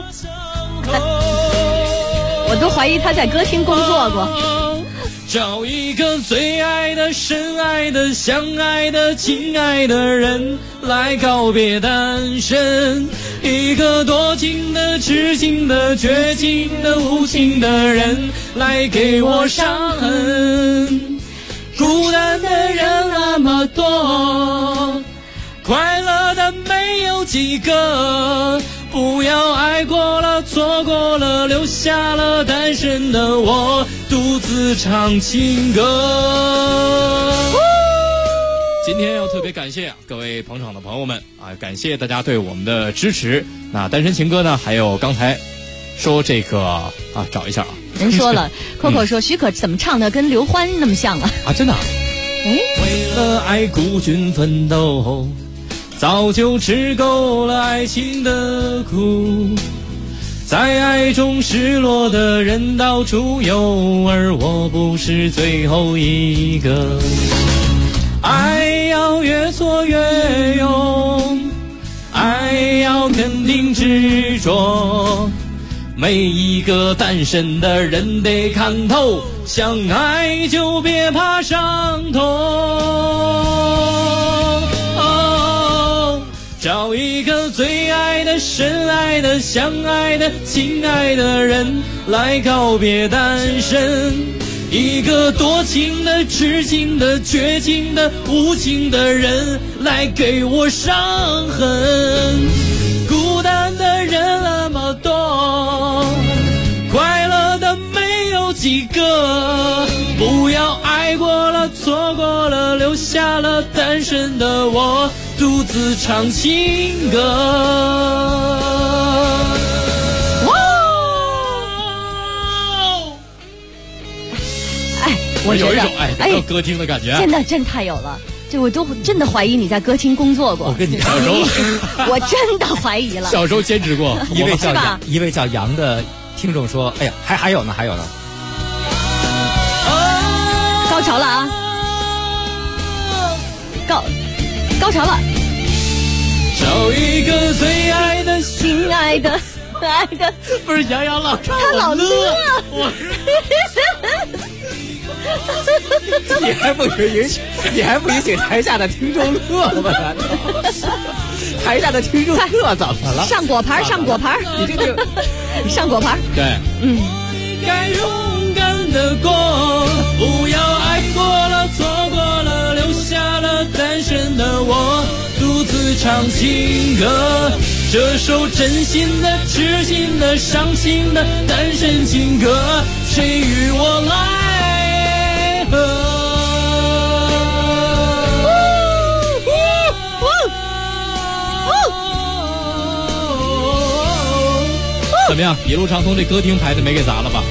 我都怀疑他在歌厅工作过。 找一个最爱的、深爱的、相爱的、亲爱的人来告别单身，一个多情的、痴情的、绝情的、无情的人来给我伤痕。孤单的人那么多，快乐的没有几个，不要爱过了，错过了，留下了单身的我独自唱情歌。今天要特别感谢各位捧场的朋友们啊，感谢大家对我们的支持。那单身情歌呢，还有刚才说这个啊，找一下啊。 人说了，Coco 说许可怎么唱的跟刘欢那么像啊？ 啊，真的啊？ 哎， 为了爱孤军奋斗， 早就吃够了爱情的苦，在爱中失落的人到处有，而我不是最后一个。爱要越挫越勇，爱要肯定执着，每一个单身的人得看透，相爱就别怕伤痛。找一个最爱的、深爱的、相爱的、亲爱的人来告别单身，一个多情的、痴情的、绝情的、无情的人来给我伤痕。孤单的人那么多，快乐的没有几个，不要爱过了、错过了，留下了单身的我独自唱情歌。 我觉得有一种到歌厅的感觉， 真太有了。这我都真的怀疑你在歌厅工作过。 我跟你小时候， 我真的怀疑了。 小时候兼职过。 一位叫杨的听众说：“哎呀，还有呢。” 高潮了啊！高潮了。 找一个最爱的、 心爱的、爱的， 不是杨洋老唱， 他老乐。 你还不允许台下的听众乐吗？难道台下的听众乐怎么了？ 上果盘， 你这就上果盘。 对，该勇敢的过，不要爱过了、错过了，留下了单身的我独自唱情歌。这首真心的、痴心的、伤心的单身情歌，谁与我来和？怎么样？一路畅通这歌厅牌子没给砸了吧？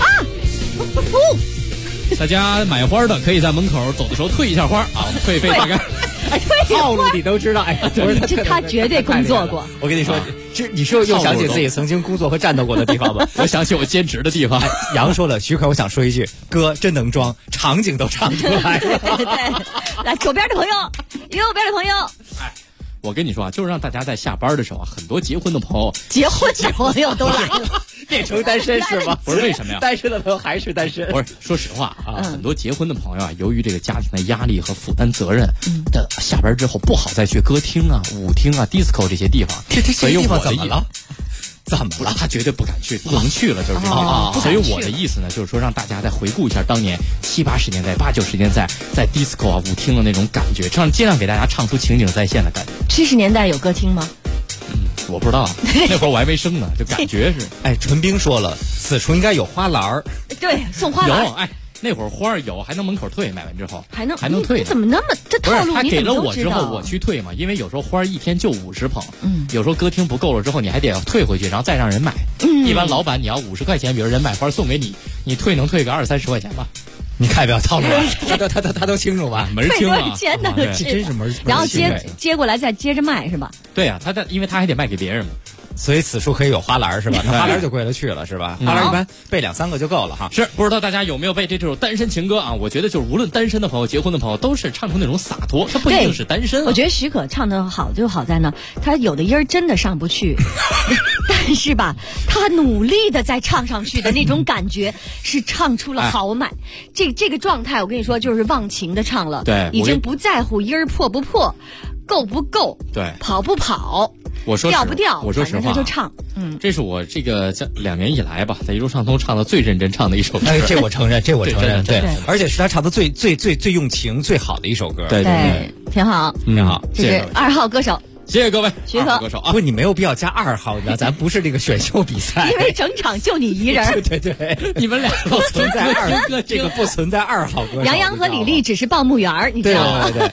大家买花的可以在门口走的时候退一下花啊，退费大概。 套路你都知道， 他绝对工作过。 我跟你说，你是又想起自己曾经工作和战斗过的地方吧？ 我想起我兼职的地方。 杨说了，徐可，我想说一句，哥真能装，场景都唱出来了。 对，来左边的朋友，右边的朋友。 我跟你说啊，就是让大家在下班的时候啊，很多结婚的朋友都来了， 变成单身是吗？ 不是为什么呀？ 单身的朋友还是单身。 不是，说实话啊，很多结婚的朋友啊，由于这个家庭的压力和负担责任的，下班之后不好再去歌厅啊、舞厅啊、disco 这些地方。 这地方怎么了？怎么了？ 他绝对不敢去，不能去了，就是这样。所以我的意思呢，就是说让大家再回顾一下当年70、80年代、80、90年代在 disco 啊、舞厅的那种感觉，尽量给大家唱出情景再现的感觉。 70年代有歌厅吗？ 我不知道，那会儿我还没生呢，就感觉是。 纯冰说了，此处应该有花篮儿。 对，送花篮。 有，那会儿花有，还能门口退，买完之后还能退。怎么那么这套路？ 他给了我之后，我去退嘛，因为有时候花一天就50捧，有时候歌厅不够了之后，你还得退回去，然后再让人买。一般老板你要50块钱，比如人买花送给你，你退能退个20、30块钱吧。 你看表套路，他都清楚吧？ 门清啊， 真的真是门。 然后接过来再接着卖是吧？ 对啊，因为他还得卖给别人嘛。 所以此处可以有花篮是吧？那花篮就贵了去了是吧？花篮一般备2、3个就够了哈。 是，不知道大家有没有背这首单身情歌啊？我觉得就是无论单身的朋友、结婚的朋友，都是唱出那种洒脱，他不一定是单身。 我觉得许可唱的好就好在呢，他有的音儿真的上不去，但是吧，他努力的在唱上去的那种感觉是唱出了豪迈。这个状态，我跟你说，就是忘情的唱了， 对， 已经不在乎音儿破不破，够不够， 对， 跑不跑。 我说掉不掉？ 我说实话， 他就唱， 这是我这个2年以来吧，在一路畅通唱的最认真唱的一首歌。 这我承认，对，而且是他唱的最用情最好的一首歌。 对， 挺好， 挺好。 这是2号歌手， 谢谢各位。 徐可歌手啊， 不，你没有必要加2号，你知道，咱不是这个选秀比赛， 因为整场就你一人。 对， 你们俩不存在这个不存在2号歌手。 杨洋和李丽只是报幕员，你知道吗？ 对。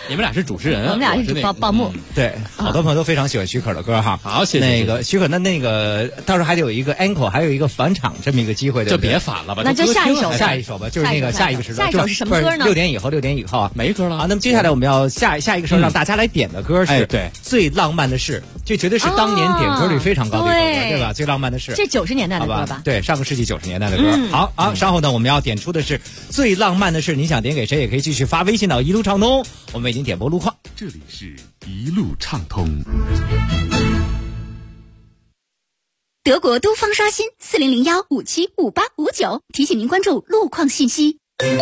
你们俩是主持人， 我们俩是报幕。 对，好多朋友都非常喜欢许可的歌哈。 好，谢谢。 那个许可，那个到时候还得有一个 encore， 还有一个返场这么一个机会， 就别返了吧。 那就下一首吧，就是那个下一个时段。 下一首是什么歌呢？6 点以后啊， 没歌了啊。那么接下来我们要下一个时候让大家来点的歌是对最浪漫的事，这绝对是当年点歌率非常高的一首歌，对吧？最浪漫的事， 这90年代的歌吧？ 对，上个世纪90年代的歌。好，稍后呢我们要点出的是最浪漫的事，你想点给谁也可以继续发微信到一路畅通，我们已经点播路况。 这里是一路畅通。 德国东方刷新4001575859，提醒您关注路况信息。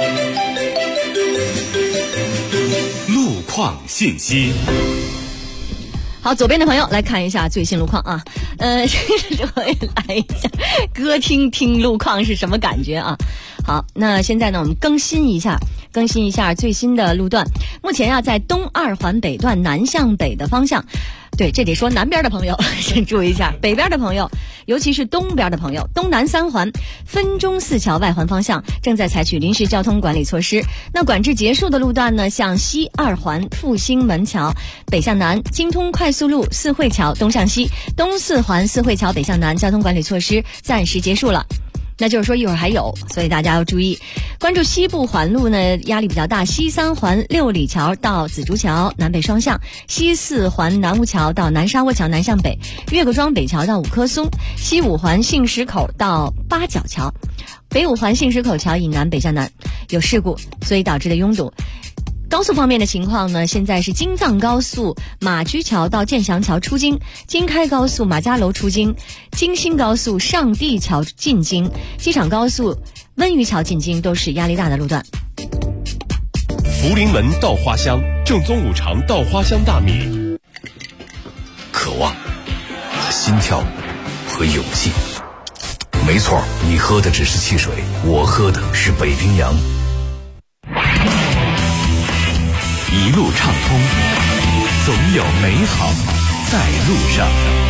路况信息。 好，左边的朋友来看一下最新路况啊。这回来一下，歌听路况是什么感觉啊？好，那现在呢，我们更新一下最新的路段。目前啊，在东2环北段南向北的方向，对，这得说南边的朋友先注意一下，北边的朋友，尤其是东边的朋友，东南3环分钟4桥外环方向正在采取临时交通管理措施。那管制结束的路段呢，向西2环复兴门桥北向南，京通快速路四惠桥东向西，东4环四惠桥北向南交通管理措施暂时结束了。那就是说一会儿还有，所以大家要注意关注西部环路呢，压力比较大，西3环六里桥到紫竹桥南北双向，西4环南吴桥到南沙窝桥南向北，岳各庄北桥到五棵松，西5环杏石口到八角桥，北5环杏石口桥以南北向南有事故，所以导致的拥堵。高速方面的情况呢，现在是京藏高速马驹桥到建祥桥出京，京开高速马家楼出京，京新高速上地桥进京，机场高速温榆桥进京都是压力大的路段。 福临门稻花香，正宗五常稻花香大米。 渴望、心跳和勇气。没错，你喝的只是汽水，我喝的是北冰洋。 一路畅通，总有美好在路上。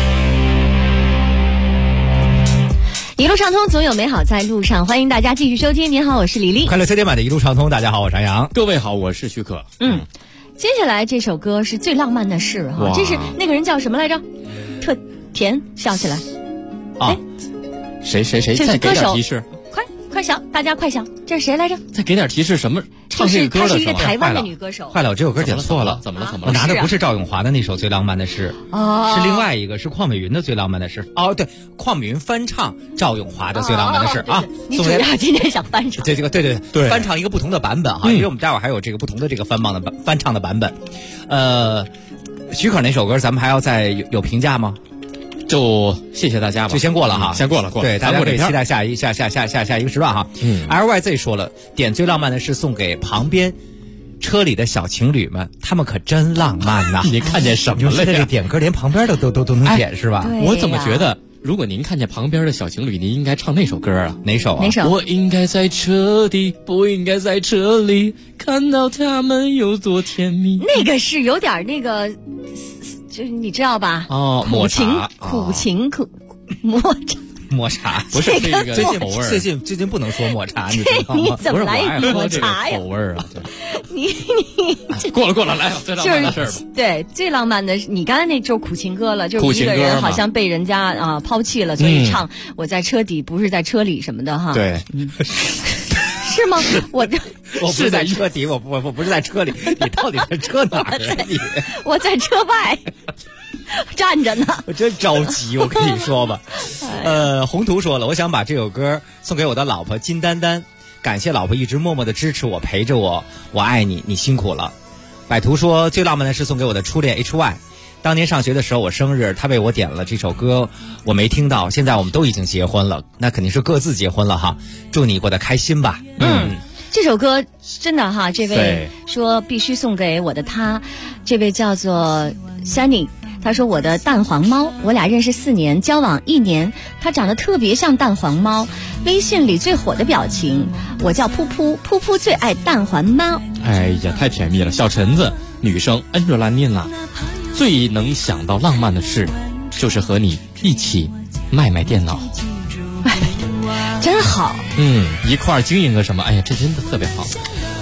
一路畅通，总有美好在路上。欢迎大家继续收听。您好，我是李丽。 快乐7点版的一路畅通，大家好，我是安阳。 各位好，我是许可。 接下来这首歌是最浪漫的事哈，这是那个人叫什么来着？特甜，笑起来。 啊，谁？再给点提示。 快想，大家快想，这是谁来着？ 再给点提示，什么唱这个歌的？ 她是一个台湾的女歌手。 坏了，我这首歌点错了。 怎么了？ 我拿的不是赵咏华的那首《最浪漫的事》，是另外一个，是邝美云的《最浪漫的事》。哦，对，邝美云翻唱赵咏华的《最浪漫的事》啊。 你主要今天想翻唱？ 对，翻唱一个不同的版本哈，因为我们待会儿还有这个不同的这个翻唱的版本。许可那首歌，咱们还要再有评价吗？ 就谢谢大家吧， 就先过了哈， 先过了。 对，大家可以期待下一个时段哈。LYZ 说了，点最浪漫的是送给旁边车里的小情侣们，他们可真浪漫呐！ 你看见什么了？ 这点歌连旁边的都能点是吧？ 我怎么觉得，如果您看见旁边的小情侣，您应该唱那首歌啊？ 哪首啊？ 哪首？ 我应该在车底，不应该在车里，看到他们有多甜蜜。 那个是有点那个。就是你知道吧？ 哦， 苦情抹茶不是这个口味儿。 最近不能说抹茶，你知道吗？ 你怎么来抹茶呀？ 口味儿啊！ 你过了，来最浪漫的事儿吧。 对，最浪漫的是你刚才那就是苦情歌了，就是一个人好像被人家抛弃了，所以唱我在车底，不是在车里什么的哈。 对。 是吗？我不是在车底，我不是在车里，你到底在车哪儿？ 我在车外站着呢。 我真着急，我跟你说吧。宏图说了，我想把这首歌送给我的老婆金丹丹，感谢老婆一直默默的支持我，陪着我，我爱你，你辛苦了。百图说，最浪漫的是送给我的初恋 HY。当年上学的时候，我生日，他为我点了这首歌，我没听到。现在我们都已经结婚了，那肯定是各自结婚了哈。祝你过得开心吧。 这首歌真的哈，这位说必须送给我的他，这位叫做 Sunny。他说我的蛋黄猫，我俩认识4年，交往1年，他长得特别像蛋黄猫。微信里最火的表情，我叫噗噗，噗噗最爱蛋黄猫。 哎呀，太甜蜜了！小陈子，女生恩热兰念啦。最能想到浪漫的事，就是和你一起卖电脑。 真好。 一块儿经营个什么？哎呀，这真的特别好。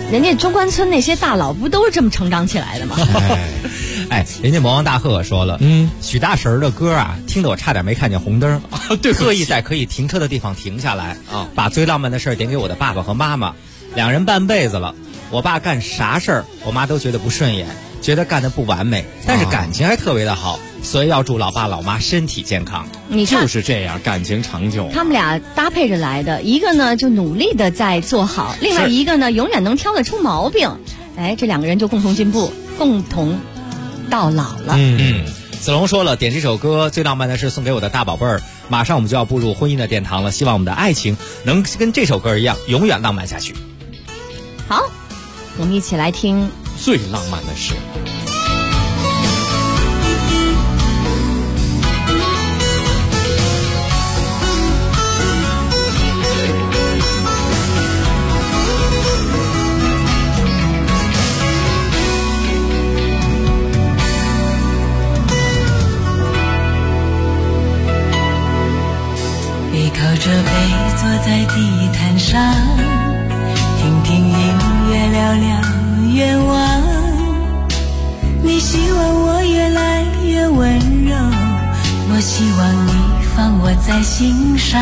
人家中关村那些大佬不都是这么成长起来的吗？ 人家魔王大赫说了，许大神的歌啊，听得我差点没看见红灯。 对， 特意在可以停车的地方停下来把最浪漫的事儿点给我的爸爸和妈妈，两人半辈子了，我爸干啥事儿，我妈都觉得不顺眼，觉得干得不完美，但是感情还特别的好，所以要祝老爸老妈身体健康。 你看就是这样，感情长久。 他们俩搭配着来的，一个呢就努力的在做好，另外一个呢永远能挑得出毛病。这两个人就共同进步，共同到老了。 子龙说了，点这首歌最浪漫的是送给我的大宝贝儿，马上我们就要步入婚姻的殿堂了，希望我们的爱情能跟这首歌一样永远浪漫下去。 好，我们一起来听最浪漫的事。 靠着背坐在地毯上，听听音乐，聊聊愿望。你希望我越来越温柔，我希望你放我在心上。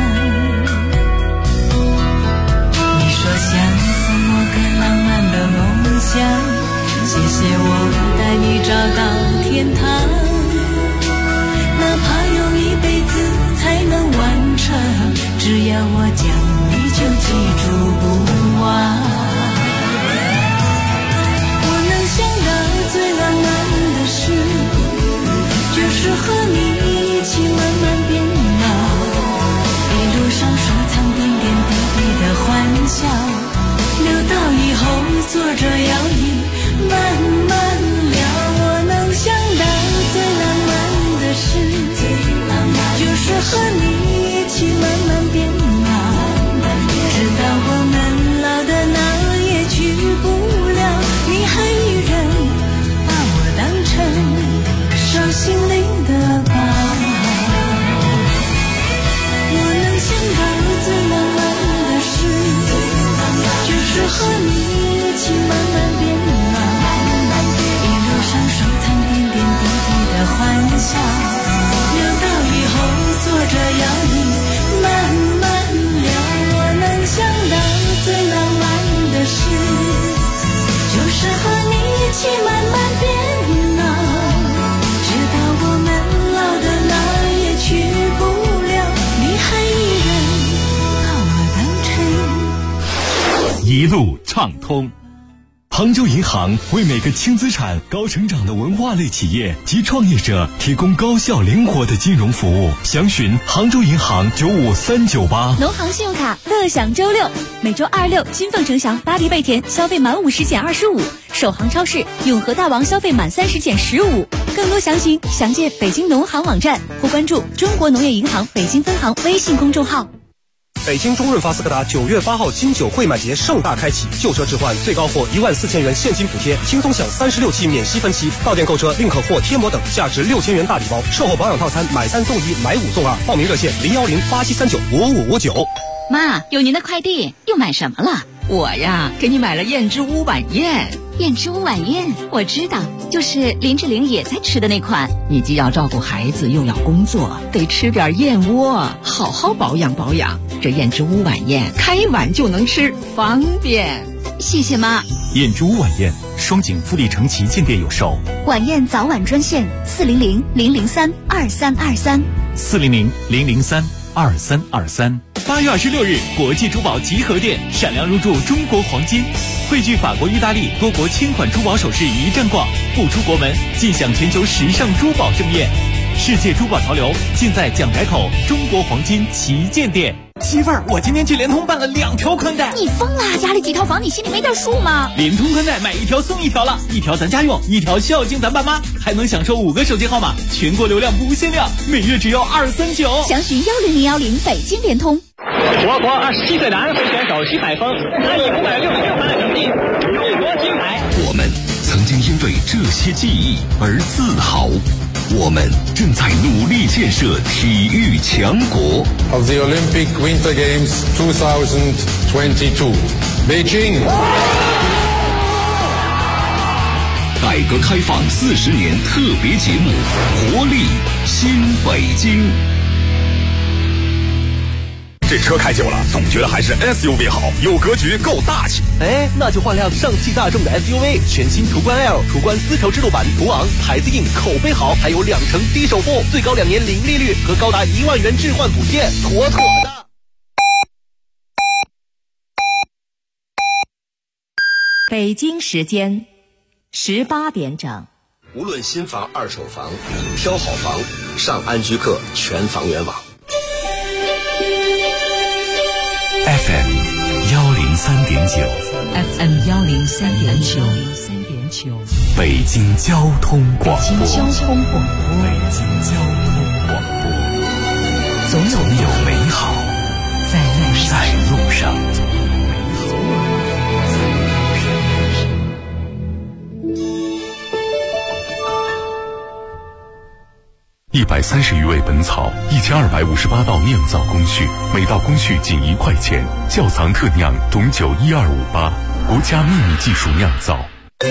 你说想送我个浪漫的梦想，谢谢我带你找到天堂。哪怕用一辈子才能完成，只要我讲你就记住不忘。我能想到最浪漫的事，就是和你一起慢慢变老，一路上收藏点点滴滴的欢笑，留到以后坐着摇椅慢慢聊。我能想到最浪漫的事，就是和你一起慢慢变老，直到我们老的哪也去不了，你还依然把我当成手心里的宝。我能想到最浪漫的事，就是和你一起慢慢变老，一路上收藏点点滴滴的欢笑，留到以后坐着摇椅慢慢聊。我能想到最浪漫的事，就是和你一起慢慢变老，直到我们老的哪也去不了，你还依然把我当成一路畅通。杭州银行为每个轻资产、高成长的文化类企业及创业者提供高效灵活的金融服务。详询杭州银行95398。 农行信用卡乐享周六，每周2、6金凤城祥、巴黎贝甜消费满50减25，首航超市永和大王消费满30减15。更多详情详见北京农行网站或关注中国农业银行北京分行微信公众号。 北京中润发斯柯达9月8号金九汇买节盛大开启，旧车置换最高获14000元现金补贴，轻松享36期免息分期，到店购车另可获贴膜等价值6000元大礼包，售后保养套餐买3送1买5送2，报名热线01087395559。 妈，有您的快递，又买什么了？我呀，给你买了燕之屋晚宴。 燕之屋晚宴，我知道，就是林志玲也在吃的那款。 你既要照顾孩子，又要工作，得吃点燕窝，好好保养保养。这燕之屋晚宴开碗就能吃，方便。 谢谢妈。 燕之屋晚宴，双井富力城旗舰店有售。 晚宴早晚专线400-003-2323。 400-003-2323。8月26日，国际珠宝集合店闪亮入驻中国黄金，汇聚法国、意大利多国千款珠宝首饰一站逛，不出国门尽享全球时尚珠宝盛宴。世界珠宝潮流尽在蒋宅口中国黄金旗舰店。媳妇儿，我今天去联通办了2条宽带。 你疯了？家里几套房，你心里没点数吗？ 联通宽带买1条送1条了，1条咱家用，1条孝敬咱爸妈，还能享受5个手机号码，全国流量不限量，每月只要239。 详询10020北京联通。 我国27岁男会选手徐海峰，他以566分的成绩勇夺金牌。 我们曾经因为这些记忆而自豪，我们正在努力建设体育强国。 Of the Olympic Winter Games 2022, 北京。 改革开放40年特别节目《活力新北京》。 这车开久了，总觉得还是 SUV 好，有格局，够大气。 哎，那就换辆上汽大众的 SUV， 全新途观 L、途观丝绸之路版，途昂，牌子硬，口碑好，还有2成低首付，最高2年零利率和高达1万元置换补贴，妥妥的。 北京时间18点整。 无论新房、二手房，挑好房，上安居客全房源网。 FM 103.9 FM 103.9 北京交通广播。 北京交通广播，总有美好在路上。 130余味本草，1258道酿造工序，每道工序仅1块钱。窖藏特酿董酒12588，国家秘密技术酿造。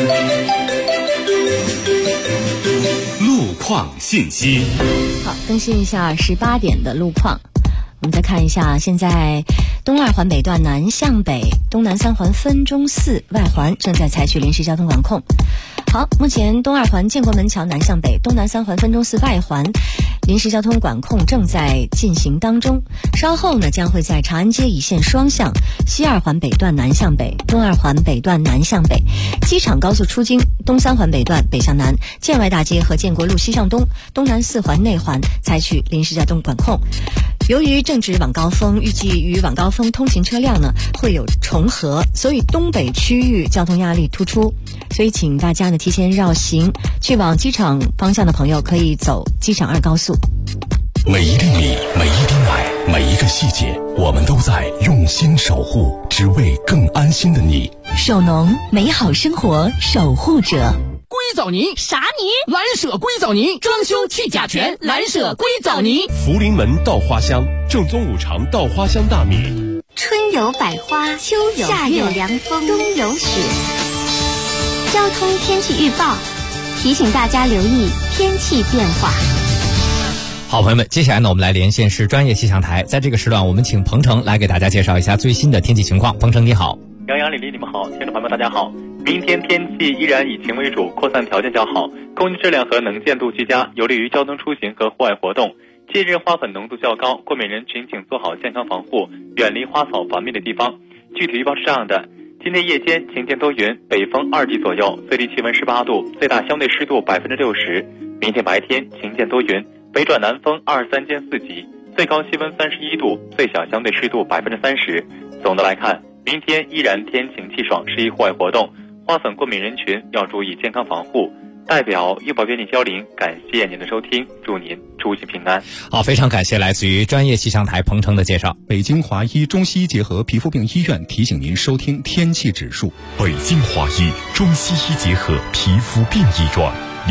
路况信息。 好，更新一下18点的路况。我们再看一下，现在东2环北段南向北、东南3环分钟4外环正在采取临时交通管控。好，目前东2环建国门桥南向北、东南3环分钟4外环临时交通管控正在进行当中。稍后呢，将会在长安街一线双向、西2环北段南向北、东2环北段南向北、机场高速出京、东3环北段北向南、建外大街和建国路西向东、东南4环内环采取临时交通管控。由于正值晚高峰，预计与晚高峰通行车辆呢会有重合，所以东北区域交通压力突出，所以请大家呢提前绕行，去往机场方向的朋友可以走机场2高速。 每一粒米，每一滴奶，每一个细节，我们都在用心守护，只为更安心的你。 首农，美好生活守护者。 硅藻泥啥泥？蓝舍硅藻泥，装修去甲醛，蓝舍硅藻泥。 福临门稻花香，正宗5常稻花香大米。 春有百花，秋有夏有凉风，冬有雪。交通天气预报提醒大家留意天气变化。 好，朋友们，接下来呢，我们来连线是专业气象台，在这个时段，我们请鹏程来给大家介绍一下最新的天气情况。鹏程你好。 杨洋、李丽，你们好，听众朋友们大家好。明天天气依然以晴为主，扩散条件较好，空气质量和能见度俱佳，有利于交通出行和户外活动。近日花粉浓度较高，过敏人群请做好健康防护，远离花草繁密的地方。具体预报是这样的：今天夜间晴间多云，北风2级左右，最低气温18度，最大相对湿度60%。明天白天晴间多云，北转南风2、3间4级，最高气温31度，最小相对湿度30%。总的来看，明天依然天晴气爽，适宜户外活动。花粉过敏人群要注意健康防护。代表幼保编辑焦玲，感谢您的收听，祝您出行平安。 好，非常感谢来自于专业气象台鹏程的介绍。 北京华医中西医结合皮肤病医院提醒您收听天气指数。 北京华医中西医结合皮肤病医院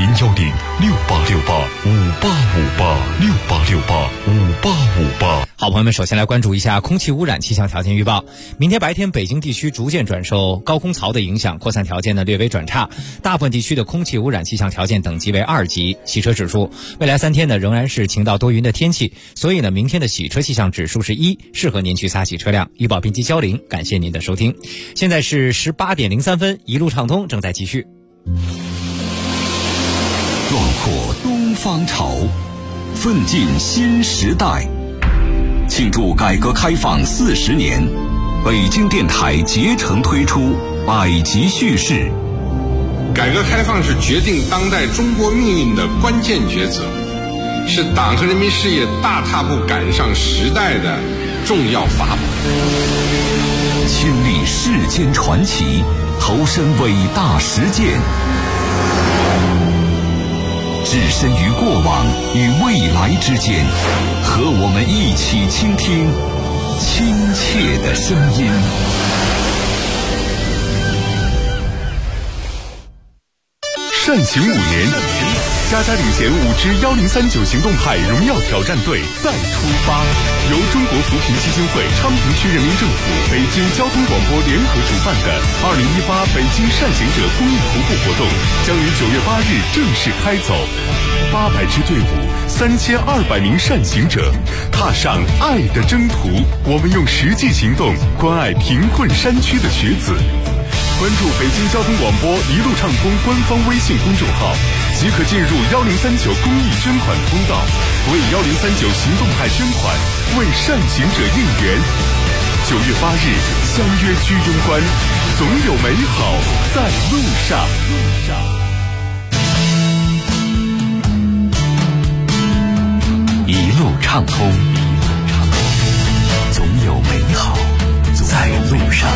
，0106868585858，68685858。 好，朋友们，首先来关注一下空气污染气象条件预报。明天白天，北京地区逐渐转受高空槽的影响，扩散条件呢略微转差，大部分地区的空气污染气象条件等级为2级。洗车指数，未来3天呢仍然是晴到多云的天气，所以呢明天的洗车气象指数是1，适合您去擦洗车辆。医保编辑焦玲，感谢您的收听。现在是18点03分，一路畅通正在继续。 壮阔东方潮，奋进新时代。庆祝改革开放40年，北京电台竭诚推出百集叙事。 改革开放是决定当代中国命运的关键抉择，是党和人民事业大踏步赶上时代的重要法宝。 亲历世间传奇，投身伟大实践，置身于过往与未来之间，和我们一起倾听亲切的声音。 善行5年， 佳佳领衔5支1039行动派荣耀挑战队再出发，由中国扶贫基金会昌平区人民政府、北京交通广播联合主办的2018北京善行者公益徒步活动将于9月8日正式开走。800支队伍，3200名善行者，踏上爱的征途。我们用实际行动关爱贫困山区的学子。关注北京交通广播一路畅通官方微信公众号，即可进入1039公益捐款通道，为1039行动派捐款，为善行者应援。9月8日相约居庸关，总有美好在路上。 一路畅通，总有美好在路上。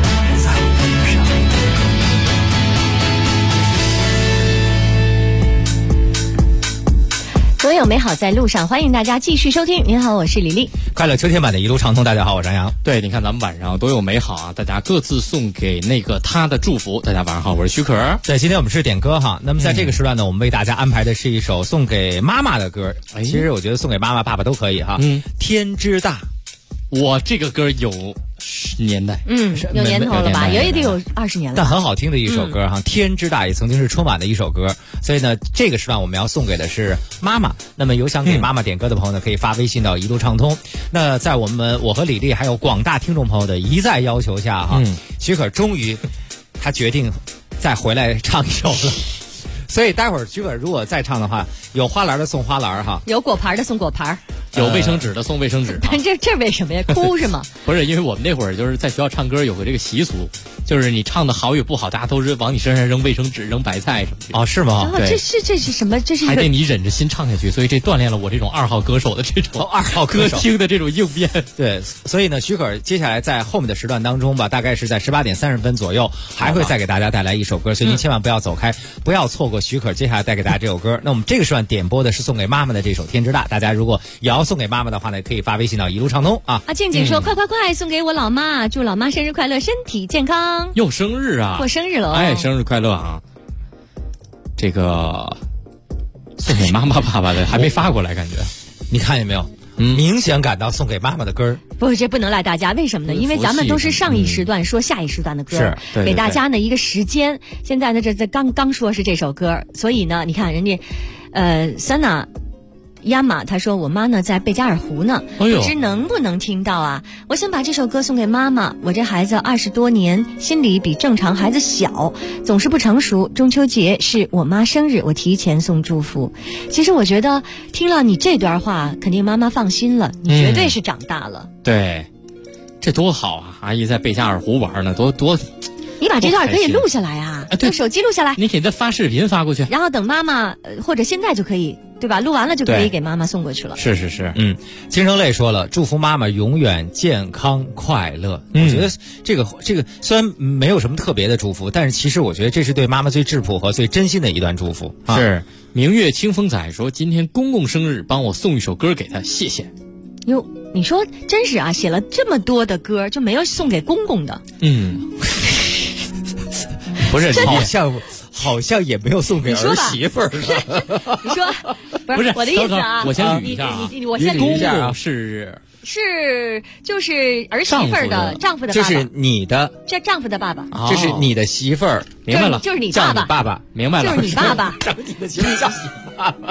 总有美好在路上，欢迎大家继续收听。您好，我是李丽。 快乐秋天版的一路畅通，大家好，我是张扬。 对，你看咱们晚上都有美好啊，大家各自送给那个他的祝福。大家晚上好，我是许可。 对，今天我们是点歌哈。那么在这个时段呢，我们为大家安排的是一首送给妈妈的歌。其实我觉得送给妈妈、爸爸都可以哈。天之大， 我这个歌有年代， 有年头了吧？也得有20年了。 但很好听的一首歌哈，天之大也曾经是春晚的一首歌。所以呢，这个时段我们要送给的是妈妈。那么有想给妈妈点歌的朋友呢，可以发微信到一路畅通。那在我和李丽还有广大听众朋友的一再要求下哈，许可终于他决定再回来唱一首了。所以待会儿许可如果再唱的话，有花篮的送花篮哈， 有果盘的送果盘， 有卫生纸的送卫生纸。 但这为什么呀？哭是吗？ 不是，因为我们那会儿就是在学校唱歌有个这个习俗，就是你唱的好与不好，大家都是往你身上扔卫生纸、扔白菜什么的。 哦，是吗？ 对，这是什么？这是还得你忍着心唱下去，所以这锻炼了我这种2号歌手的这种 2号歌厅的这种应变。 对，所以呢，许可接下来在后面的时段当中吧，大概是在18点30分左右，还会再给大家带来一首歌，所以您千万不要走开，不要错过许可接下来带给大家这首歌。那我们这个时段点播的是送给妈妈的这首《天之大》，大家如果也要送给妈妈的话呢，可以发微信到一路畅通啊。 静静说：“快送给我老妈，祝老妈生日快乐，身体健康。” 又生日啊！ 过生日了！ 哎，生日快乐啊！这个送给妈妈爸爸的还没发过来，感觉你看见没有？明显感到送给妈妈的歌。 不，这不能赖大家，为什么呢？因为咱们都是上一时段说下一时段的歌， 是对给大家呢一个时间。现在呢，这刚说是这首歌，所以呢，你看人家，Sana。亚玛他说我妈呢在贝加尔湖呢，不知能不能听到啊？我想把这首歌送给妈妈，我这孩子20多年，心里比正常孩子小，总是不成熟。中秋节是我妈生日，我提前送祝福。其实我觉得听了你这段话，肯定妈妈放心了，你绝对是长大了。 对，这多好啊！阿姨在贝加尔湖玩呢，多。 你把这段可以录下来啊，用手机录下来， 你给他发视频发过去， 然后等妈妈或者现在就可以，对吧？录完了就可以给妈妈送过去了。 是， 金生泪说了，祝福妈妈永远健康快乐。我觉得这个虽然没有什么特别的祝福，但是其实我觉得这是对妈妈最质朴和最真心的一段祝福。 是明月清风仔说，今天公公生日，帮我送一首歌给他，谢谢。 哟，你说真是啊，写了这么多的歌，就没有送给公公的。 不是，好像也没有送给儿媳妇儿的。 你说不是我的意思啊？ 我先捋一下啊， 我先捋一下啊， 是就是儿媳妇儿的丈夫的爸爸， 就是你的这丈夫的爸爸， 这是你的媳妇儿， 明白了， 就是你爸爸， 爸爸明白了， 就是你爸爸， 叫你的媳妇儿叫你爸爸，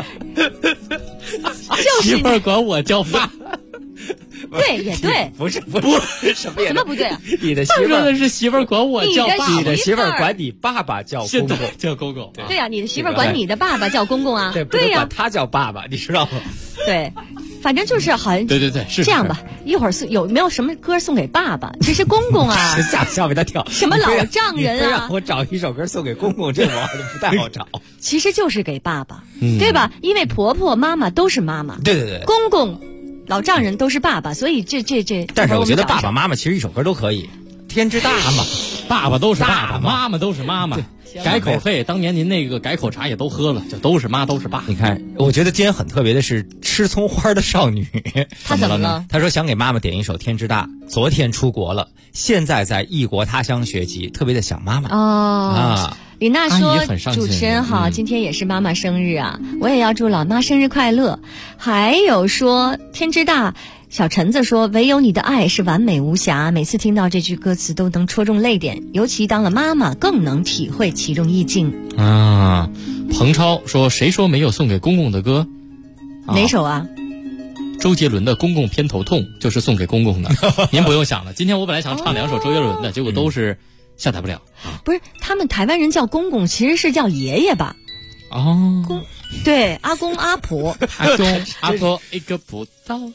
就是媳妇儿管我叫爸。 对，也对， 不是什么不对啊？ 你的媳妇儿是媳妇儿管我叫爸， 你的媳妇儿管你爸爸叫公公， 叫公公。 对呀，你的媳妇儿管你的爸爸叫公公啊，对呀， 他叫爸爸，你知道吗？ 对，反正就是好像对，是这样吧。一会儿有没有什么歌送给爸爸？其实公公啊， 吓他跳， 什么老丈人啊？ 让我找一首歌送给公公，这我不太好找。 其实就是给爸爸，对吧？因为婆婆妈妈都是妈妈， 对， 公公。老丈人都是爸爸，所以这。 但是我觉得爸爸妈妈其实一首歌都可以，天之大嘛。 爸爸都是爸爸，妈妈都是妈妈。改口费，当年您那个改口茶也都喝了，就都是妈都是爸。 你看，我觉得今天很特别的是吃葱花的少女， 她怎么了？ 她说想给妈妈点一首《天之大》，昨天出国了，现在在异国他乡学习，特别的想妈妈。 李娜说：“主持人好，今天也是妈妈生日啊，我也要祝老妈生日快乐。”还有说天之大，小橙子说：“唯有你的爱是完美无瑕。”每次听到这句歌词都能戳中泪点，尤其当了妈妈更能体会其中意境。 彭超说：“谁说没有送给公公的歌？ 哪首啊？” 周杰伦的《公公偏头痛》就是送给公公的，您不用想了。今天我本来想唱2首周杰伦的，结果都是下载不了。 不是，他们台湾人叫公公，其实是叫爷爷吧？对，阿公阿婆， 阿婆一个葡萄，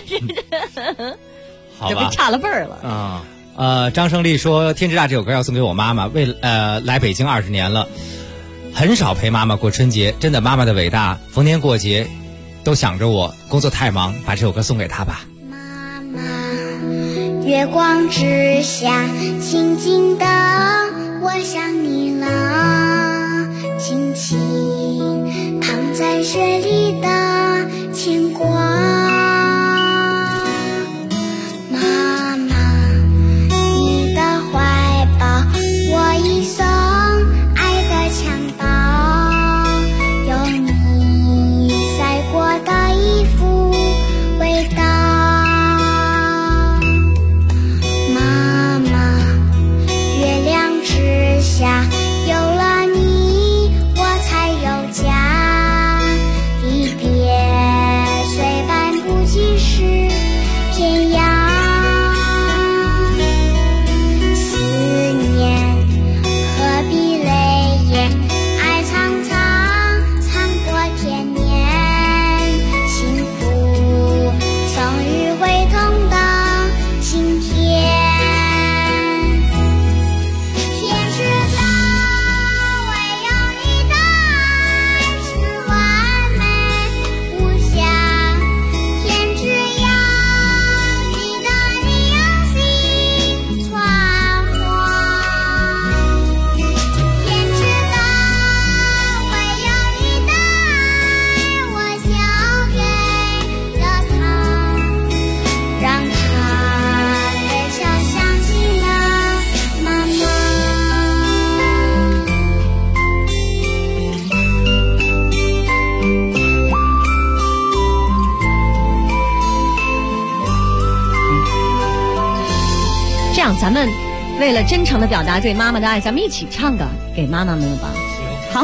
好吧， 这不差了辈儿了啊。张胜利说：“天之大这首歌要送给我妈妈，来北京20年了，很少陪妈妈过春节，真的妈妈的伟大，逢年过节都想着我，工作太忙，把这首歌送给她吧。” 妈妈，月光之下，静静的，我想你了，轻轻躺在雪里的牵挂。妈妈，你的怀抱，我一生爱的襁褓，有你晒过的衣服味道。妈妈，月亮之下，有了你我才有家，离别虽半步即是天涯，思念何必泪眼，爱长长长过天年，幸福生于会痛的心田。天之大，唯有你的爱是完美无瑕，天之遥，记得你用心传话。天之大，唯有你的爱我交给了他，让他微笑想起了妈妈。 这样，咱们为了真诚的表达对妈妈的爱，咱们一起唱个给妈妈们吧。好，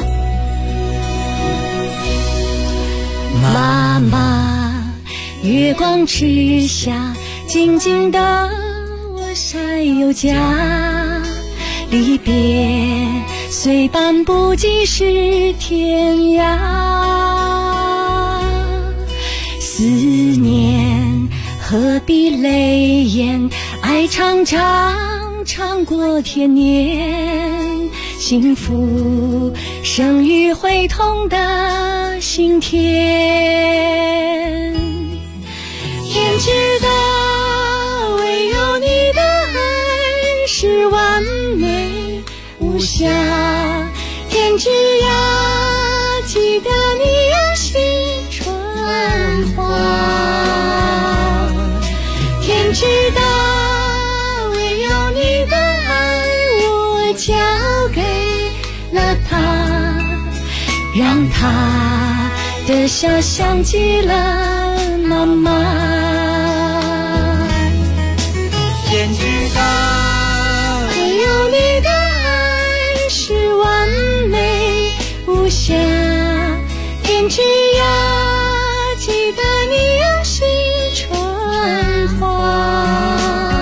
妈妈，月光之下，静静的我晒有家，离别虽半步即是天涯，思念何必泪眼，爱长长长过天年，幸福生于会痛的心田。天之大，唯有你的爱是完美无瑕，天之遥，记得你用心传话。天之大，唯有你的爱我交给了他，让他的笑想起了妈妈。 天之大， 唯有你的爱是完美无瑕，天之遥，记得你用心传话。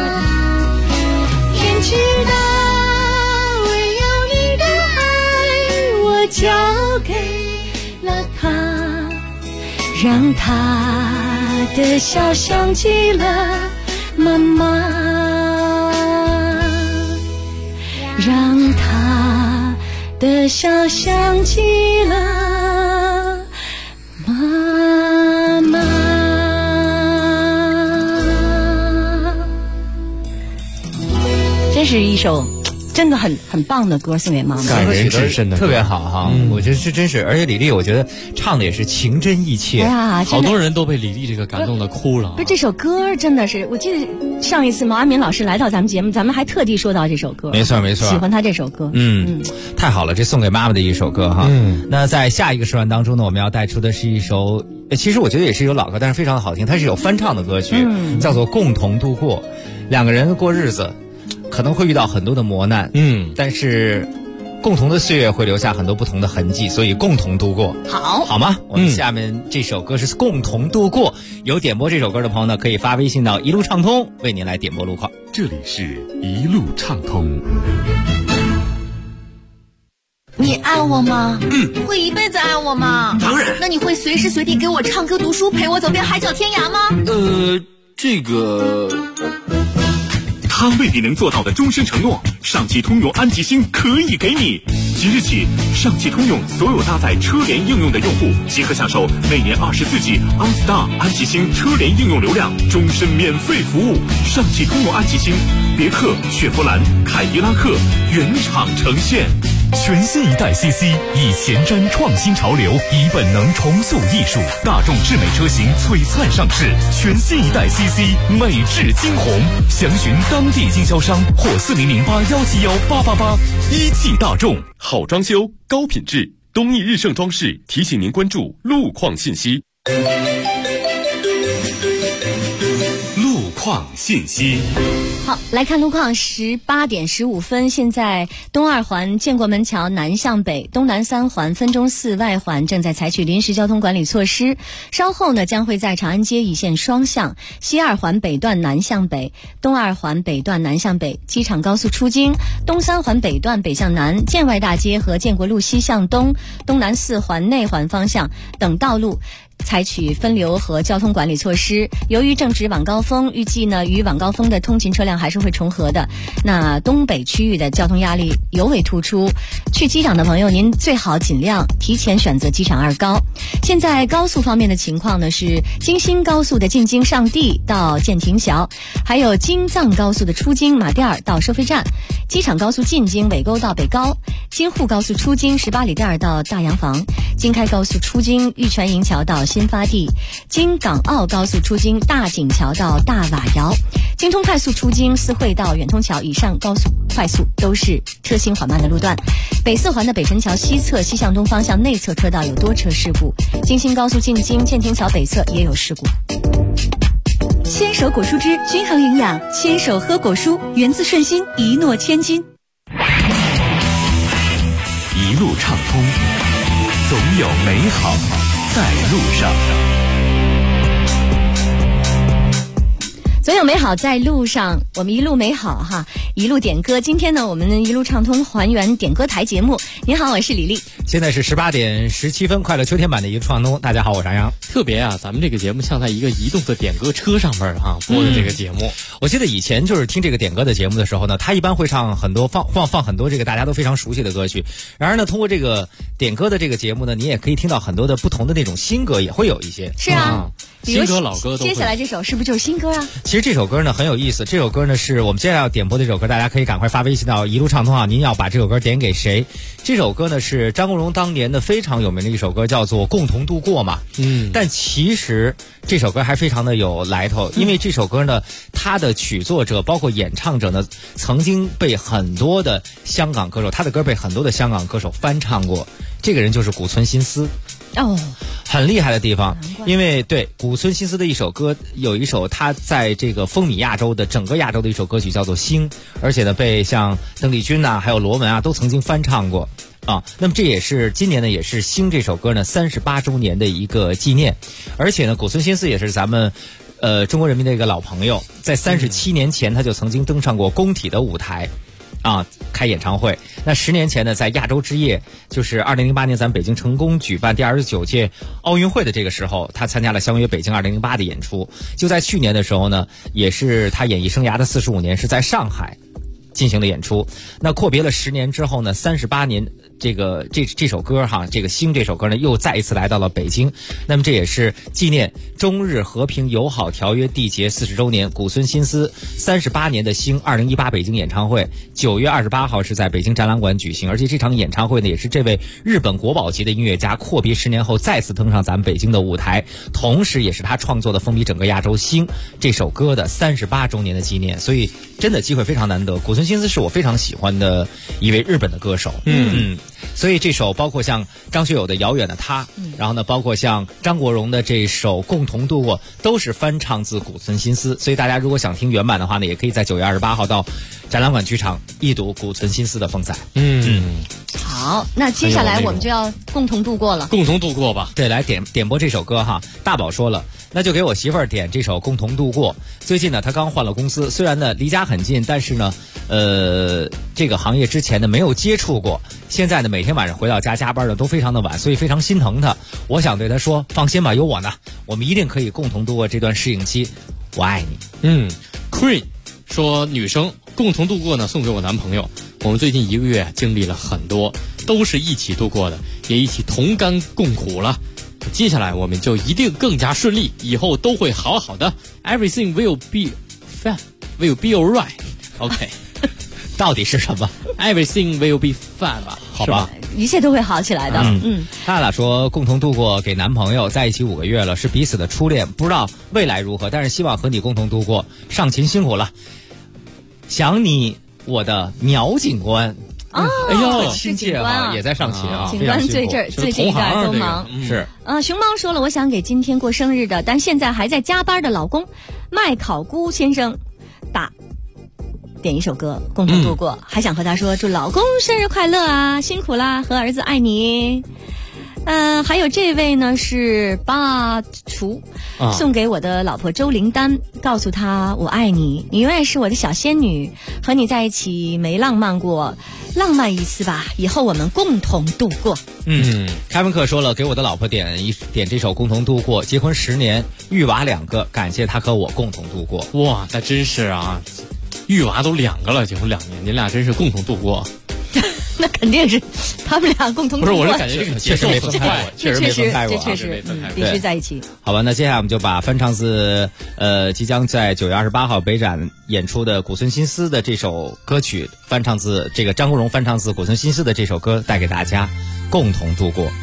天之大，唯有你的爱我交给了他，让他的笑想起了妈妈，让他的笑想起了妈妈。真是一首真的很棒的歌送给妈妈， 感人至深的，特别好哈。我觉得是真是，而且李丽，我觉得唱的也是情真意切。 哎呀， 好多人都被李丽这个感动的哭了。 不是这首歌真的是，我记得上一次毛阿敏老师来到咱们节目，咱们还特地说到这首歌。 没错没错， 喜欢他这首歌。 太好了，这送给妈妈的一首歌哈。那在下一个时段当中呢，我们要带出的是一首，其实我觉得也是一首老歌，但是非常的好听。它是有翻唱的歌曲，叫做《共同度过》。两个人过日子，可能会遇到很多的磨难，但是共同的岁月会留下很多不同的痕迹，所以共同度过，好吗？我们下面这首歌是《共同度过》，有点播这首歌的朋友呢，可以发微信到一路畅通，为您来点播路况。 这里是一路畅通。 你爱我吗？会一辈子爱我吗？ 当然。 那你会随时随地给我唱歌读书，陪我走遍海角天涯吗？ 这个。 他未必能做到的终身承诺，上汽通用安吉星可以给你。即日起，上汽通用所有搭载车联应用的用户即可享受每年24G OnStar 安吉星车联应用流量，终身免费服务。上汽通用安吉星，别克、雪佛兰、凯迪拉克原厂呈现。 全新一代 CC 以前瞻创新潮流，以本能重塑艺术。大众智美车型璀璨上市，全新一代 CC 美质惊鸿。详询当地经销商或4008171888。一汽大众， 好装修，高品质。东义日盛装饰提醒您关注路况信息。 路况信息。 好，来看路况，18点15分，现在东二环建国门桥南向北、东南3环分钟寺外环正在采取临时交通管理措施。稍后呢，将会在长安街一线双向、西二环北段南向北、东二环北段南向北、机场高速出京、东3环北段北向南、建外大街和建国路西向东、东南4环内环方向等道路采取分流和交通管理措施。由于正值晚高峰，预计呢与晚高峰的通勤车辆还是会重合的，那东北区域的交通压力尤为突出。去机场的朋友，您最好尽量提前选择机场2高。现在高速方面的情况呢是京新高速的进京上地到建亭桥，还有京藏高速的出京马甸儿到收费站，机场高速进京尾沟到北高，京沪高速出京18里店到大洋房，京开高速出京玉泉营桥到新发地，京港澳高速出京大井桥到大瓦窑，京通快速出京四惠到远通桥，以上高速快速都是车行缓慢的路段。北4环的北辰桥西侧西向东方向内侧车道有多车事故，京新高速进京建亭桥北侧也有事故。 牵手果蔬汁均衡营养，牵手喝果蔬，源自顺心，一诺千金。 一路畅通，总有美好在路上。 总有美好在路上，我们一路美好哈，一路点歌。今天呢，我们一路畅通还原点歌台节目。您好，我是李丽。 现在是18点17分，快乐秋天版的一路畅通。大家好，我是杨洋。 特别啊，咱们这个节目像在一个移动的点歌车上面啊播的这个节目。 我记得以前就是听这个点歌的节目的时候呢，他一般会唱很多放很多这个大家都非常熟悉的歌曲。然而呢，通过这个点歌的这个节目呢，你也可以听到很多的不同的那种新歌，也会有一些。 是啊。 新歌老歌都会。 接下来这首是不是就是新歌啊？ 其实这首歌呢很有意思，这首歌呢是我们接下来要点播的这首歌，大家可以赶快发微信到一路畅通啊，您要把这首歌点给谁？这首歌呢是张国荣当年的非常有名的一首歌，叫做《共同度过》嘛。但其实这首歌还非常的有来头，因为这首歌呢，它的曲作者包括演唱者呢，曾经被很多的香港歌手，他的歌被很多的香港歌手翻唱过。这个人就是古村新司。 哦， 很厉害的地方，因为对古村新司的一首歌，有一首他在这个风靡亚洲的整个亚洲的一首歌曲叫做《星》，而且呢被像邓丽君还有罗文都曾经翻唱过啊。那么这也是今年呢也是《星》这首歌呢38周年的一个纪念，而且呢古村新司也是咱们中国人民的一个老朋友，在37年前他就曾经登上过工体的舞台。开演唱会。那10年前呢，在亚洲之夜，就是2008年咱们北京成功举办第29届奥运会的这个时候，他参加了相约北京2008的演出。就在去年的时候呢，也是他演艺生涯的45年，是在上海进行了演出。那阔别了10年之后呢，38年这首歌哈，这个星这首歌呢又再一次来到了北京。那么这也是纪念中日和平友好条约缔结40周年，古村新司38年的星2018北京演唱会9月28号是在北京展览馆举行，而且这场演唱会呢也是这位日本国宝级的音乐家阔别10年后再次登上咱们北京的舞台，同时也是他创作的风靡整个亚洲星这首歌的38周年的纪念，所以真的机会非常难得。古村新司是我非常喜欢的一位日本的歌手，所以这首包括像张学友的《遥远的他》，然后呢，包括像张国荣的这首《共同度过》，都是翻唱自古村新司。所以大家如果想听原版的话呢，也可以在9月28号到展览馆剧场一睹古村新司的风采。 好，那接下来我们就要共同度过了。 共同度过吧。 对，来点播这首歌哈。大宝说了，那就给我媳妇儿点这首《共同度过》。最近呢，她刚换了公司，虽然呢离家很近，但是呢，这个行业之前呢没有接触过，现在呢每天晚上回到家加班的都非常的晚，所以非常心疼她。我想对她说，放心吧，有我呢，我们一定可以共同度过这段适应期。我爱你。 Queen 说女生共同度过呢，送给我男朋友。我们最近1个月经历了很多，都是一起度过的，也一起同甘共苦了。接下来我们就一定更加顺利，以后都会好好的。Everything will be fine, will be alright. OK， 到底是什么 ？Everything will be fine 吧？好吧， 一切都会好起来的。 娜娜说共同度过，给男朋友在一起5个月了，是彼此的初恋，不知道未来如何，但是希望和你共同度过。上勤辛苦了，想你我的苗警官。 哎呦，亲切啊，也在上勤啊， 警官最近一段都忙。 是熊猫说了，我想给今天过生日的，但现在还在加班的老公麦考姑先生点一首歌共同度过，还想和他说祝老公生日快乐啊，辛苦啦，和儿子爱你。还有这位呢是巴厨，送给我的老婆周灵丹，告诉她我爱你，你永远是我的小仙女，和你在一起没浪漫过，浪漫一次吧，以后我们共同度过。 开文克说了，给我的老婆点这首共同度过，结婚10年，育娃2个，感谢她和我共同度过。 哇，那真是啊，育娃都2个了，结婚2年，你俩真是共同度过。 那肯定是他们俩共同度过。 不是，我是感觉这个确实没分开过， 确实没分开过， 这确实必须在一起。 好吧，那接下来我们就把翻唱自即将在9月28号北展演出的古村新司的这首歌曲，翻唱自这个张国荣翻唱自古村新司的这首歌带给大家，共同度过。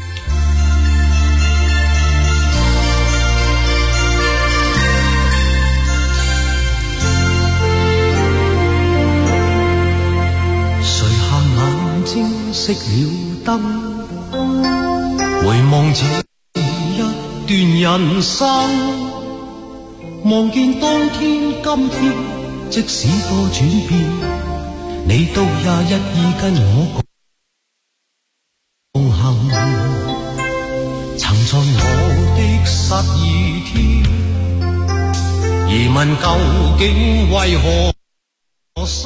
熄了燈，回望這一段人生，望見當天今天，即使多轉變，你都也一意跟我共行。曾在我的失意天，疑問究竟為何生？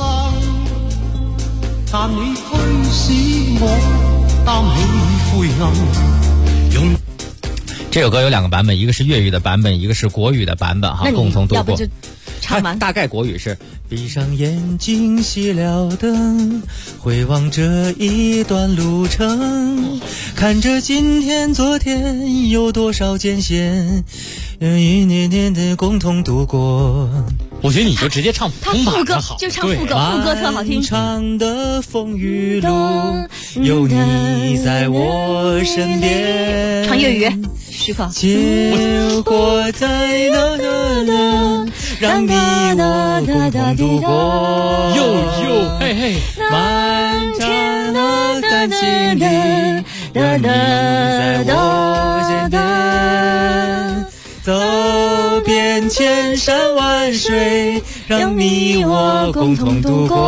但你驅使我擔起灰暗，用这首歌有2个版本，一个是粤语的版本，一个是国语的版本哈，共同度过。它大概国语是闭上眼睛熄了灯，回望这一段路程，看着今天昨天有多少艰险，一年年的共同度过。 我觉得你就直接唱他副歌，就唱副歌，副歌特好听。 漫长的风雨路，有你在我身边。 唱粤语，许可。 结果在那，让你我共同度过。 哟，嘿嘿， 漫长的感情里，有你在我身边。走遍千山万水，让你我共同度过。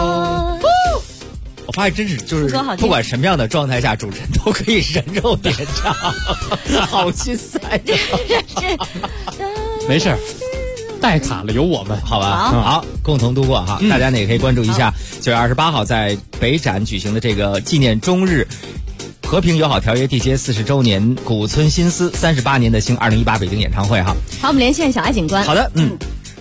我发现真是就是不管什么样的状态下，主持人都可以人肉点唱，好心塞呀！ 没事，带卡了有我们， 好吧？好，共同度过哈。大家呢也可以关注一下9月28号在北展举行的这个纪念中日和平友好条约缔结40周年，古村新司38年的星2018北京演唱会哈。 好，我们连线小爱警官。 好的，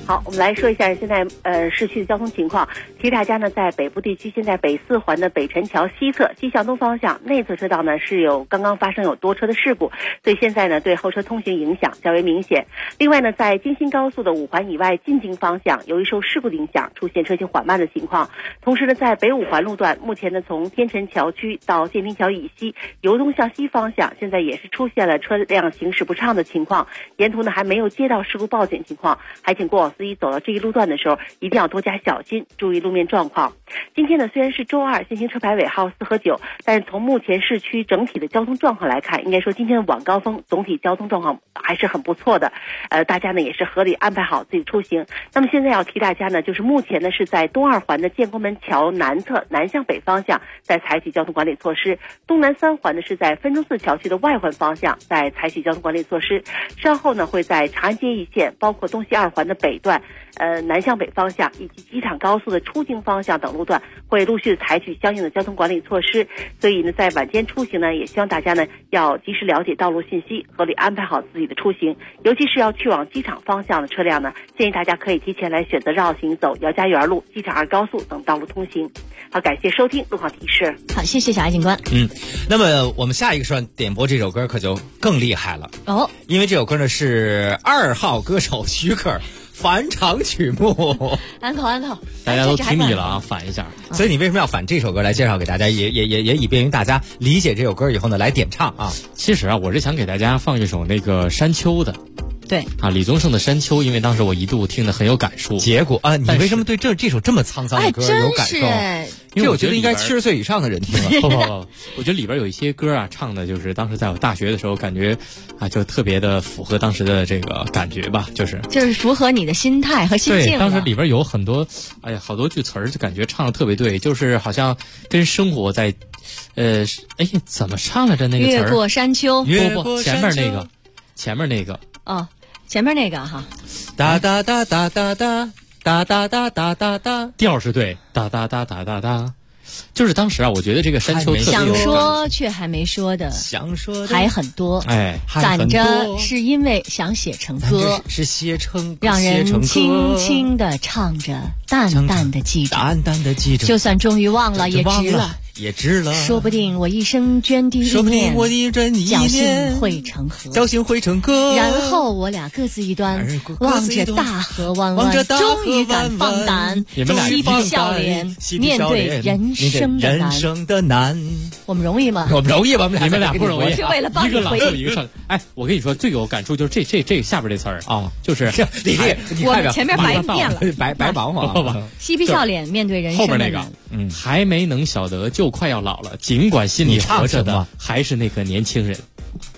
好，我们来说一下现在市区的交通情况。提大家呢，在北部地区，现在北4环的北辰桥西侧西向东方向内侧车道呢是刚刚发生有多车的事故，所以现在呢对后车通行影响较为明显。另外呢，在京新高速的5环以外进京方向，由于受事故的影响，出现车行缓慢的情况。同时呢，在北5环路段，目前呢从天辰桥区到建平桥以西，由东向西方向，现在也是出现了车辆行驶不畅的情况。沿途呢还没有接到事故报警情况，还请过往司机走到这一路段的时候一定要多加小心，注意路面状况。今天呢虽然是周二，限行车牌尾号4和9，但是从目前市区整体的交通状况来看，应该说今天的晚高峰总体交通状况还是很不错的。大家呢也是合理安排好自己出行。那么现在要提大家呢，就是目前呢是在东2环的建国门桥南侧南向北方向在采取交通管理措施，东南3环呢是在分钟寺桥区的外环方向在采取交通管理措施。稍后呢会在长安街一线，包括东西2环的北段南向北方向以及机场高速的出京方向等路段会陆续采取相应的交通管理措施。所以呢，在晚间出行呢，也希望大家呢要及时了解道路信息，合理安排好自己的出行。尤其是要去往机场方向的车辆呢，建议大家可以提前来选择绕行走姚家园路、机场2高速等道路通行。好，感谢收听路况提示。 好，谢谢小艾警官。 那么我们下一个段点播这首歌可就更厉害了哦， 因为这首歌呢是2号歌手许可返场曲目。 安口， 大家都听腻了啊，反一下。 所以你为什么要反这首歌来介绍给大家，也以便于大家理解这首歌以后呢来点唱啊。 其实啊，我是想给大家放一首那个山丘的。 对啊，李宗盛的《山丘》，因为当时我一度听得很有感触。 结果啊，你为什么对这首这么沧桑的歌有感受？ 因为我觉得应该70岁以上的人听了。 不，我觉得里边有一些歌啊，唱的就是当时在我大学的时候，感觉啊，就特别的符合当时的这个感觉吧，就是符合你的心态和心境。 对，当时里边有很多，好多句词儿，就感觉唱的特别对，就是好像跟生活在，怎么唱来着那个词儿？ 越过山丘， 不，前面那个。 哦。前面那个哈， 哒哒哒哒哒哒哒哒哒哒哒哒， 调是对，哒哒哒哒哒哒，就是当时啊，我觉得这个山丘特别想说却还没说的， 想说的还很多，攒着是因为想写成歌， 是写成让人轻轻地唱着，淡淡的记着，就算终于忘了也值了， 说不定我一生涓滴一念，侥幸汇成歌，然后我俩各自一端，望着大河弯弯，终于敢放胆，嬉皮笑脸面对人生的难。我们容易吗？ 我们容易吧？ 你们俩不容易， 是为了帮你回忆。 一个唱。我跟你说，最有感触就是这下边这词儿啊，就是我们前面白念了， 白忙活。 嬉皮笑脸面对人生的难。 后边那个，还没能晓得就快要老了，尽管心里活着的还是那个年轻人，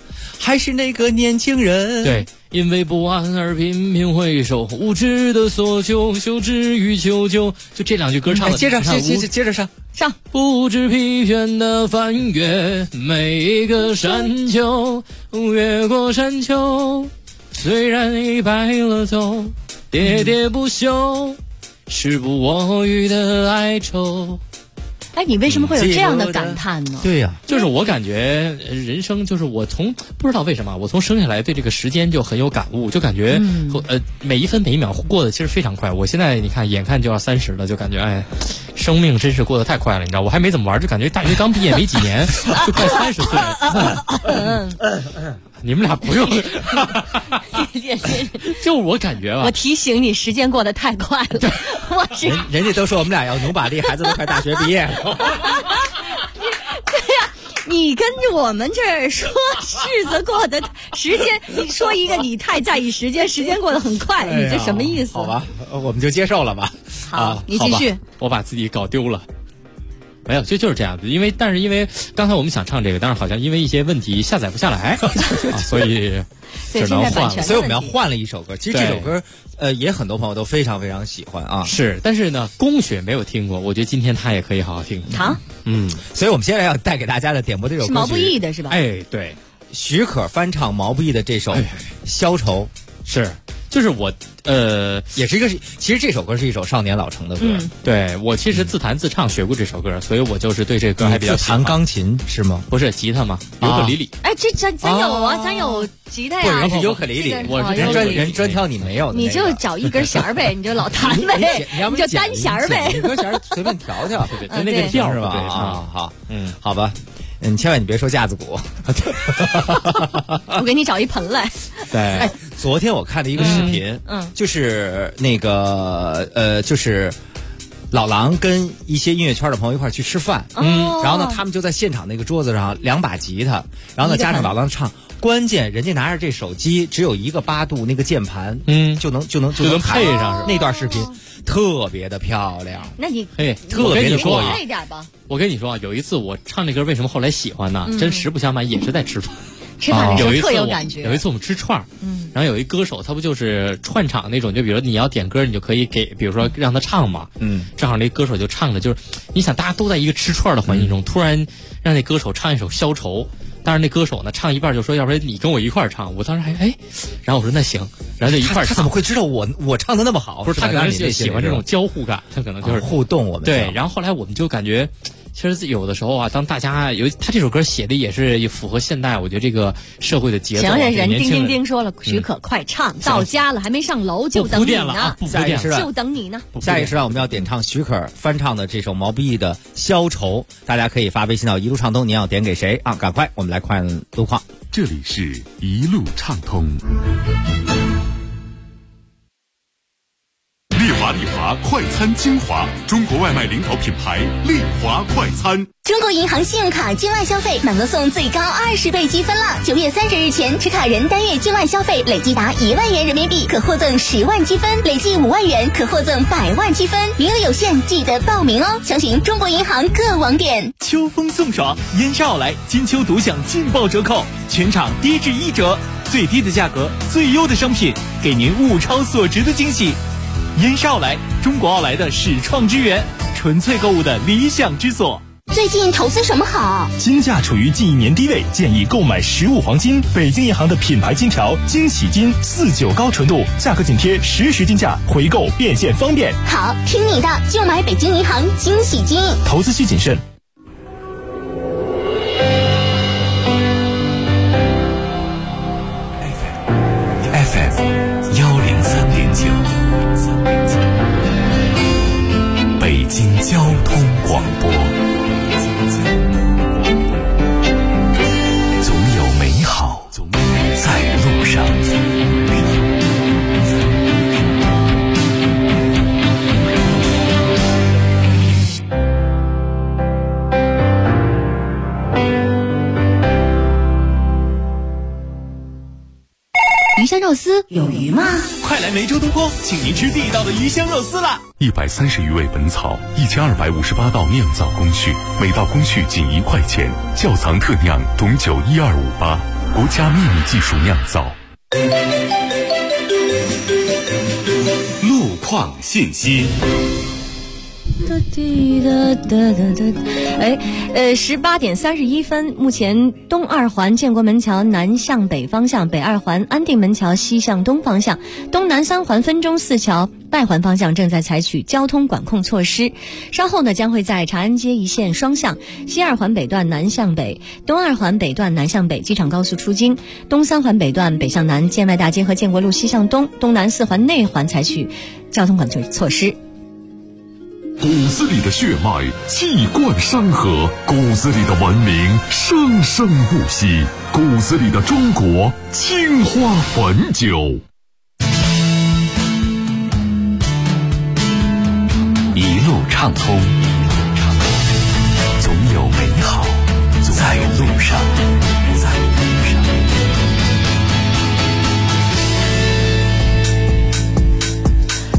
对，因为不安而频频回首，无知的所求，修之于求救。就这两句歌唱的， 接着上。 不知疲倦的翻越每个山丘，越过山丘，虽然已白了头，喋喋不休，时不我予的哀愁。 你为什么会有这样的感叹呢？ 对呀， 就是我感觉人生就是我从不知道为什么，我从生下来对这个时间就很有感悟，就感觉每一分每一秒过得其实非常快。我现在你看眼看就要30了，就感觉生命真是过得太快了，你知道，我还没怎么玩，就感觉大学刚毕业没几年就快30岁了。你们俩不用就我感觉吧， 我提醒你，时间过得太快了。 人家都说我们俩要努把力，孩子都快大学毕业了。 对呀，你跟我们这儿说日子过得时间，你说一个你太在意时间过得很快，你这什么意思？ 好吧，我们就接受了吧。 好，你继续。 我把自己搞丢了。没有，就是这样子。但是因为刚才我们想唱这个，但是好像因为一些问题下载不下来，所以只能换了。 所以我们要换了一首歌。其实这首歌，也很多朋友都非常非常喜欢啊。 是，但是呢，龚雪没有听过，我觉得今天他也可以好好听。 所以我们现在要带给大家的点播这首歌是毛不易的是吧？ 对， 许可翻唱毛不易的这首《消愁》。 是， 就是我也是一个，其实这首歌是一首少年老成的歌。 对，我其实自弹自唱学过这首歌，所以我就是对这个歌还比较喜欢。 弹钢琴是吗？ 不是吉他吗？尤克里里。 哎，这咱有啊，咱有吉他呀。 不，人是尤克里里，我是人专挑你没有的。 你就找一根弦儿呗，你就老弹呗，你就单弦儿呗， 一根弦儿随便调调， 就那个调是吧？ 啊，好，好吧。千万你别说架子鼓， 我给你找一盆来。 对，哎，昨天我看了一个视频，就是那个就是老狼跟一些音乐圈的朋友一块去吃饭，然后呢，他们就在现场那个桌子上2把吉他，然后呢加上老狼唱，关键人家拿着这手机只有一个8度那个键盘，就能配上， 那段视频特别的漂亮。 那你特别的过瘾。 我跟你说啊，有一次我唱这歌为什么后来喜欢呢？真实不相瞒，也是在吃饭。 吃饭的时候特有感觉。 有一次我们吃串儿，然后有一歌手，他不就是串场那种，就比如你要点歌，你就可以给，比如说让他唱嘛。正好那歌手就唱的，就是你想大家都在一个吃串的环境中，突然让那歌手唱一首《消愁》，但是那歌手呢唱一半就说，要不然你跟我一块儿唱。我当时还然后我说那行，然后就一块儿唱。 他怎么会知道我唱的那么好？ 不是，他可能是喜欢这种交互感，他可能就是互动。我们对，然后后来我们就感觉。其实有的时候啊，当大家他这首歌写的也是符合现代，我觉得这个社会的节奏。 行，人叮叮叮说了，许可快唱，到家了还没上楼就等你呢，就等你呢。 下一个时段我们要点唱许可翻唱的这首毛不易的《消愁》，大家可以发微信到一路畅通，你要点给谁啊？赶快，我们来看路况。 这里是一路畅通。丽华快餐精华，中国外卖领导品牌丽华快餐。 中国银行信用卡境外消费满额送最高20倍积分了！9月30日前，持卡人单月境外消费累计达1万元人民币，可获赠10万积分；累计5万元，可获赠100万积分。名额有限，记得报名哦！详询中国银行各网点。 秋风送爽，燕莎奥莱金秋独享劲爆折扣，全场低至1折，最低的价格，最优的商品，给您物超所值的惊喜。燕莎奥莱，中国奥莱的始创之源，纯粹购物的理想之所。 最近投资什么好？ 金价处于近1年低位，建议购买实物黄金。北京银行的品牌金条金喜金49高纯度，价格紧贴实时金价，回购变现方便。 好，听你的，就买北京银行金喜金。 投资需谨慎。 FM 103.9，北京交通广播。总有美好在路上。 鱼香肉丝有鱼吗？ 快来梅州东坡，请您吃地道的鱼香肉丝啦 ！130余味本草，1258道酿造工序，每道工序仅1块钱，窖藏特酿董酒12588，国家秘密技术酿造。路况信息。 18点31分，目前东2环建国门桥南向北方向，北2环安定门桥西向东方向，东南3环分钟4桥外环方向正在采取交通管控措施。稍后呢，将会在长安街一线双向、西2环北段南向北、东2环北段南向北机场高速出京、东3环北段北向南建外大街和建国路西向东、东南4环内环采取交通管控措施。 骨子里的血脉气贯山河，骨子里的文明生生不息，骨子里的中国青花汾酒。一路畅通，总有美好在路上。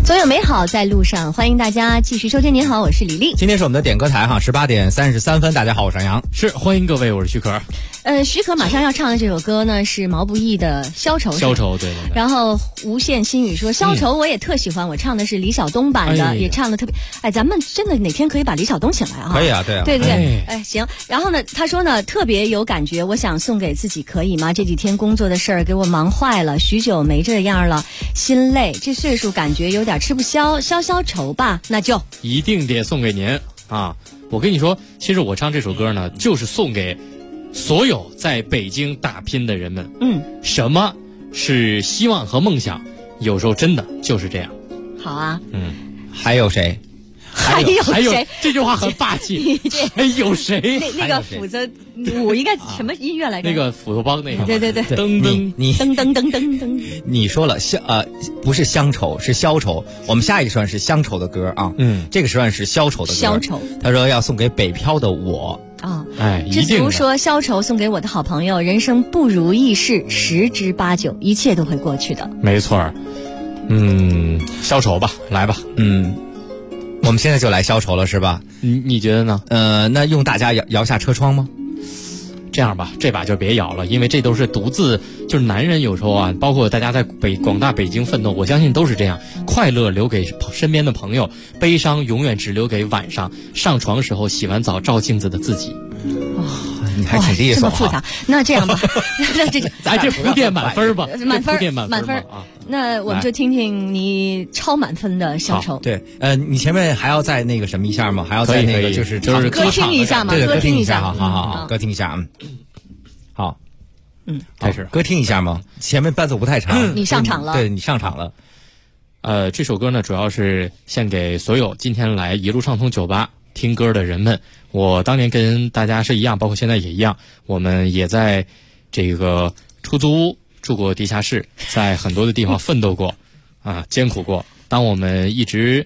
所有美好在路上，欢迎大家继续收听。您好，我是李丽。 今天是我们的点歌台哈，18点33分。大家好，我是杨洋。 是，欢迎各位，我是徐可。 徐可马上要唱的这首歌呢是毛不易的《消愁》。 消愁，对。 然后无限心语说《消愁》我也特喜欢，我唱的是李晓东版的，也唱的特别。咱们真的哪天可以把李晓东请来啊？ 可以啊，对啊， 对。行。然后呢，他说呢特别有感觉，我想送给自己，可以吗？这几天工作的事儿给我忙坏了，许久没这样了，心累。这岁数感觉有点吃不消，消愁吧，那就一定得送给您啊！我跟你说，其实我唱这首歌呢，就是送给所有在北京打拼的人们。什么是希望和梦想？有时候真的就是这样。 好啊。 还有谁？ 还有谁？ 这句话很霸气。还有谁？ 那个斧子舞应该什么音乐来着？ 那个斧头帮那个。 对。 噔噔， 你噔噔噔噔噔。 你说了不是乡愁，是消愁。我们下一个时段是乡愁的歌啊。这个时段是消愁的歌。 消愁。 他说要送给北漂的我。 知足说消愁送给我的好朋友，人生不如意事10之8九，一切都会过去的。 没错。消愁吧，来吧。 我们现在就来消愁了，是吧？ 你觉得呢？ 那用大家摇下车窗吗？ 这样吧，这把就别摇了，因为这都是独自，就是男人有时候啊，包括大家在广大北京奋斗，我相信都是这样。快乐留给身边的朋友，悲伤永远只留给晚上上床时候洗完澡照镜子的自己。 你还挺利索， 这么复杂。那这样吧，那这铺垫满分吧， 满分啊。 那我们就听听你超满分的消愁。 对，你前面还要再那个什么一下吗？还要再那个就是歌听一下嘛？ 对，歌听一下。 好，歌听一下。好， 开始。 歌听一下吗？前面伴奏不太长。 你上场了。 对，你上场了。 这首歌呢，主要是献给所有今天来一路畅通酒吧听歌的人们。我当年跟大家是一样，包括现在也一样，我们也在这个出租屋住过地下室，在很多的地方奋斗过艰苦过。当我们一直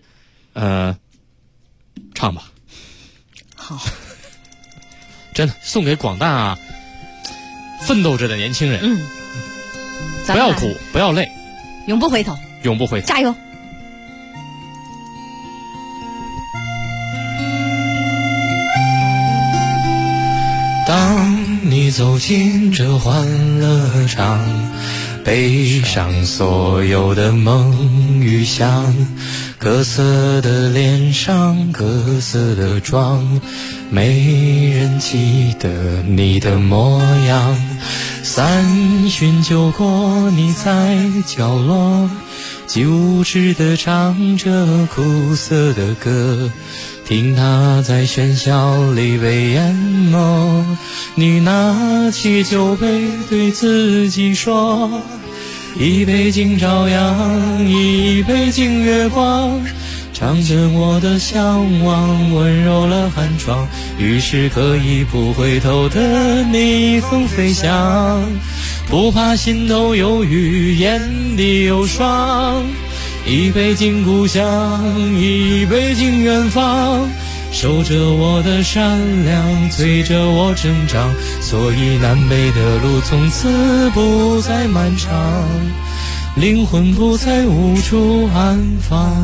唱吧。 好。 真的送给广大奋斗着的年轻人。不要苦，不要累， 永不回头，加油。 当你走进这欢乐场，背上所有的梦与想，各色的脸上，各色的妆，没人记得你的模样。3巡酒过，你在角落旧挚地唱着苦涩的歌，听它在喧嚣里被淹没。你拿起酒杯对自己说，一杯敬朝阳，一杯敬月光，唱着我的向往，温柔了寒窗，于是可以不回头的逆风飞翔，不怕心头有雨，眼底有霜。一杯敬故乡，一杯敬远方，守着我的善良，催着我成长，所以南北的路从此不再漫长，灵魂不再无处安放。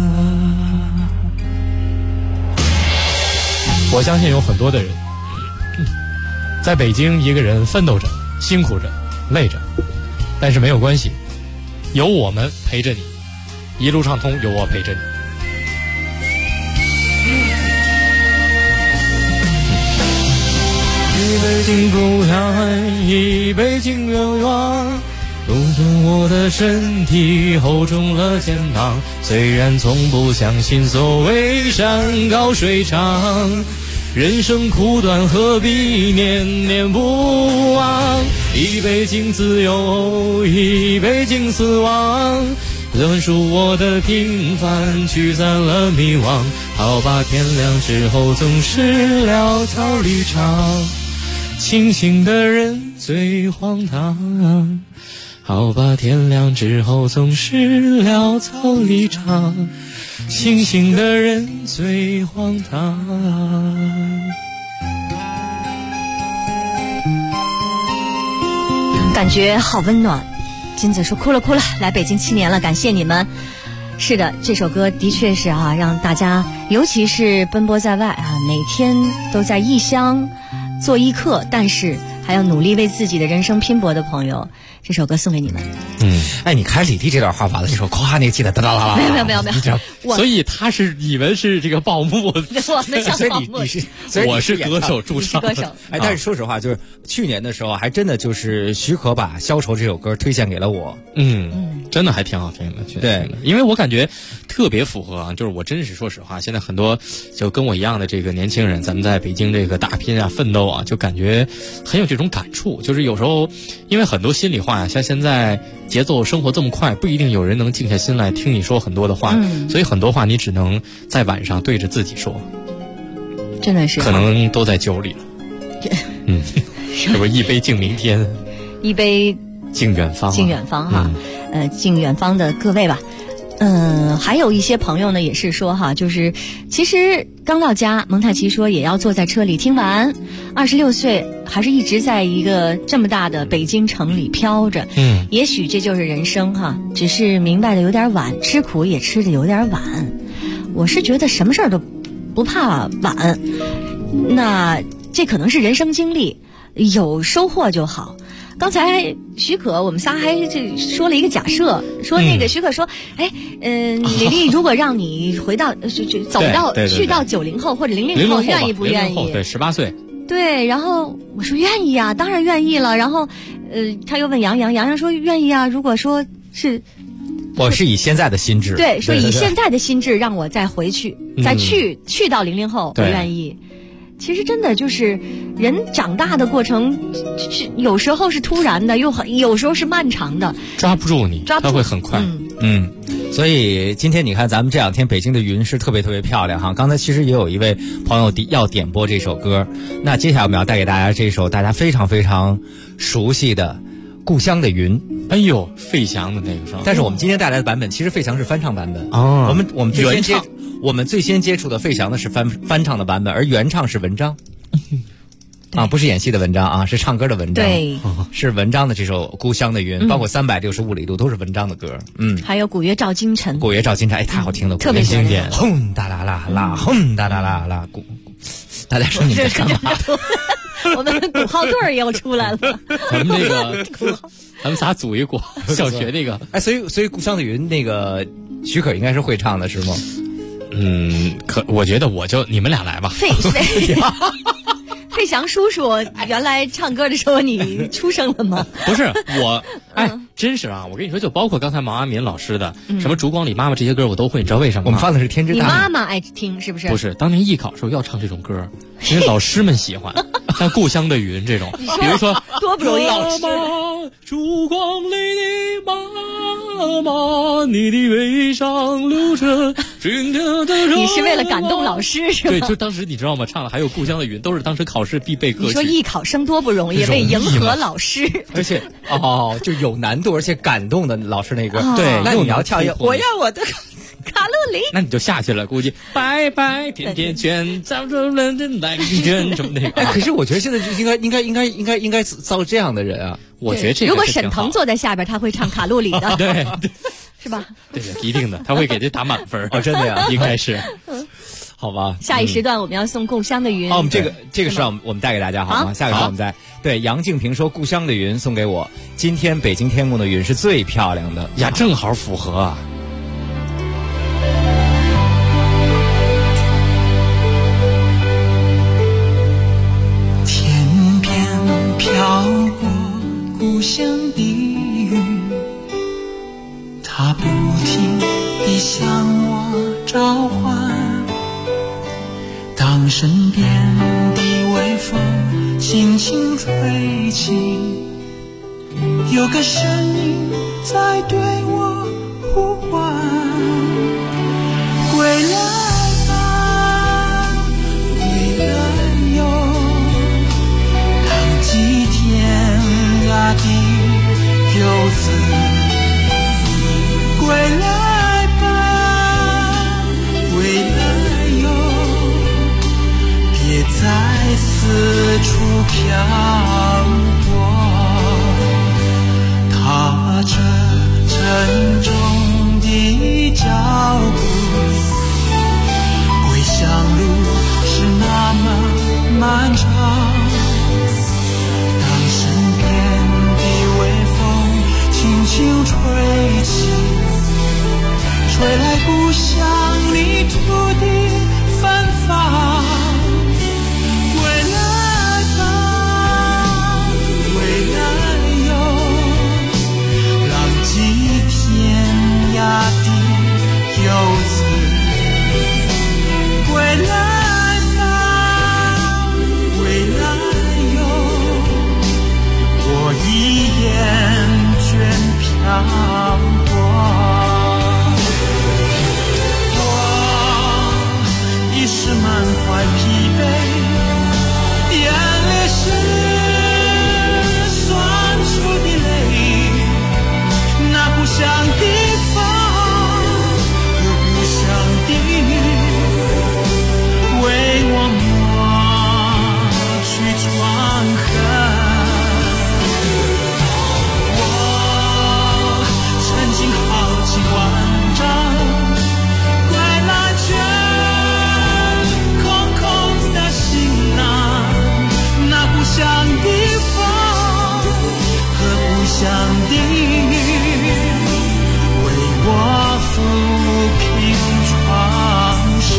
我相信有很多的人在北京一个人奋斗着，辛苦着，累着，但是没有关系，有我们陪着你，一路畅通，有我陪着你。 一杯敬故乡，一杯敬远方，路中我的身体厚重了肩膀，虽然从不相信所谓山高水长，人生苦短何必念念不忘。一杯敬自由，一杯敬死亡，论述我的平凡，驱散了迷惘。好吧，天亮之后总是潦草离场，清醒的人最荒唐。好吧，天亮之后总是潦草离场，清醒的人最荒唐。 感觉好温暖。金子说哭了，来北京7年了，感谢你们。 是的，这首歌的确是啊，让大家尤其是奔波在外啊，每天都在异乡做异客，但是还要努力为自己的人生拼搏的朋友，这首歌送给你们。 哎，你看李弟这段话完了，这首夸那个记得哒哒啦啦， 没有， 所以你们是这个报幕， 我们像报幕， 我是歌手驻唱， 歌手。 哎，但是说实话，就是去年的时候，还真的就是许可把《消愁》这首歌推荐给了我。 真的还挺好听的， 对， 因为我感觉特别符合啊，就是我真是说实话，现在很多就跟我一样的这个年轻人，咱们在北京这个打拼啊、奋斗啊，就感觉很有这种感触。就是有时候，因为很多心里话呀，像现在节奏生活这么快，不一定有人能静下心来听你说很多的话，所以很多话你只能在晚上对着自己说， 真的是， 可能都在酒里了。是不是一杯敬明天， 一杯敬远方， 敬远方哈，敬远方的各位吧。还有一些朋友呢，也是说哈，就是其实刚到家，蒙太奇说也要坐在车里听完。26岁还是一直在一个这么大的北京城里飘着，也许这就是人生哈，只是明白的有点晚，吃苦也吃的有点晚。我是觉得什么事儿都不怕晚，那这可能是人生经历，有收获就好。刚才许可我们仨还说了一个假设，说那个许可说，李丽如果让你回到走到去到90后或者00后，愿意不愿意？ 对，18岁。 对，然后我说愿意啊，当然愿意了。然后他又问杨说愿意啊，如果说是。 我是以现在的心智， 对，说以现在的心智让我再回去，再去到00后，我愿意。其实真的就是人长大的过程，有时候是突然的，有时候是漫长的， 抓不住你，它会很快。 所以今天你看，咱们这两天北京的云是特别特别漂亮哈。刚才其实也有一位朋友要点播这首歌，那接下来我们要带给大家这首大家非常非常熟悉的《故乡的云》。 哎呦，费翔的那个声， 但是我们今天带来的版本，其实费翔是翻唱版本哦。 我们最先接触的费翔的是翻唱的版本，而原唱是文章。不是演戏的文章啊，是唱歌的文章。 对， 是文章的这首《故乡的云》，包括365里路都是文章的歌。 还有古月照今晨。 古月照今晨，哎，太好听了， 特别经典。轰哒啦啦啦，轰哒啦啦啦，大家说你在干嘛？ 我们鼓号队儿又出来了。 咱们那个，咱们仨组一鼓，小学那个。 哎，所以《故乡的云》那个许可应该是会唱的，是吗？ 我觉得你们俩来吧。 费翔叔叔，原来唱歌的时候你出生了吗？ 不是我，真是啊！我跟你说，就包括刚才毛阿敏老师的什么《烛光里妈妈》这些歌，我都会。你知道为什么吗？ 我们放的是天之大。 你妈妈爱听是不是？ 不是，当年艺考时候要唱这种歌，因为老师们喜欢，像《故乡的云》这种，比如说多不容易。 老师，烛光里的妈妈，你的背上流着春天的热。 你是为了感动老师是吧？ 对，就当时你知道吗？唱的还有《故乡的云》，都是当时考试必备歌曲。 你说艺考生多不容易，为迎合老师， 而且就有难度，而且感动的老师那个。 对， 那你要跳一我要我的卡路里， 那你就下去了，估计拜拜甜甜圈，咱们来个圈什么那个。 可是我觉得现在就应该造这样的人啊。 我觉得这个如果沈腾坐在下边，他会唱卡路里的， 对， 是吧？ 对，一定的，他会给这打满分。 真的呀， 应该是。 好吧， 下一时段我们要送《故乡的云》。 我们这个是让我们带给大家好吗？下个时段我们再对杨静平说《故乡的云》送给我。今天北京天空的云是最漂亮的呀，正好符合啊。 天边飘过故乡的云，它不停地向我召唤。当身边的微风轻轻吹起，有个声音在对我呼唤，归来吧，归来哟，浪迹天涯的游子，归来吧，归来哟，别再四处漂泊，踏着沉重的的脚步，归乡路是那么漫长。当身边的微风轻轻吹起，吹来故乡泥土的芬芳。归来吧，归来哟，浪迹天涯的游子。归来吧，归来哟，我一眼倦漂泊。一时满怀疲惫，眼泪是酸楚的泪，那故乡的风和故乡的雨为我抹去疮痕。我曾经豪情万丈，归来却故乡的风和故乡的雨为我抚平创伤。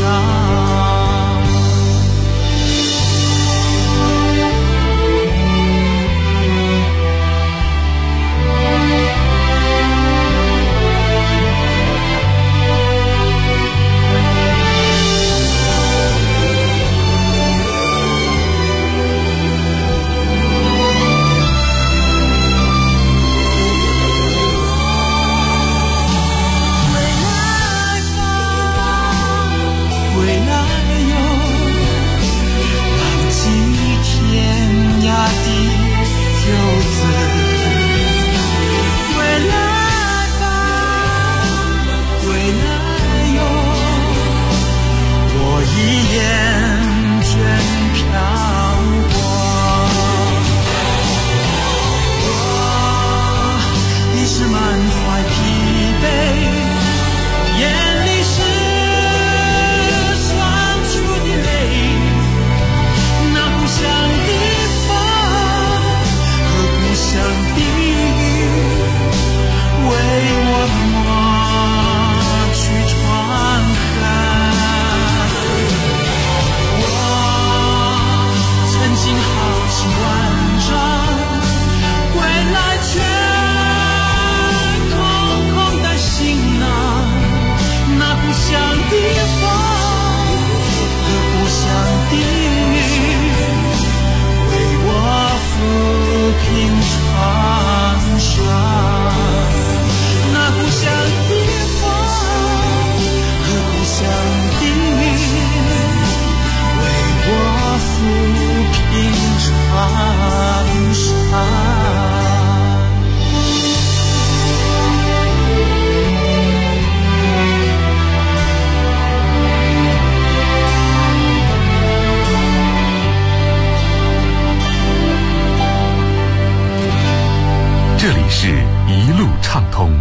这里是一路畅通。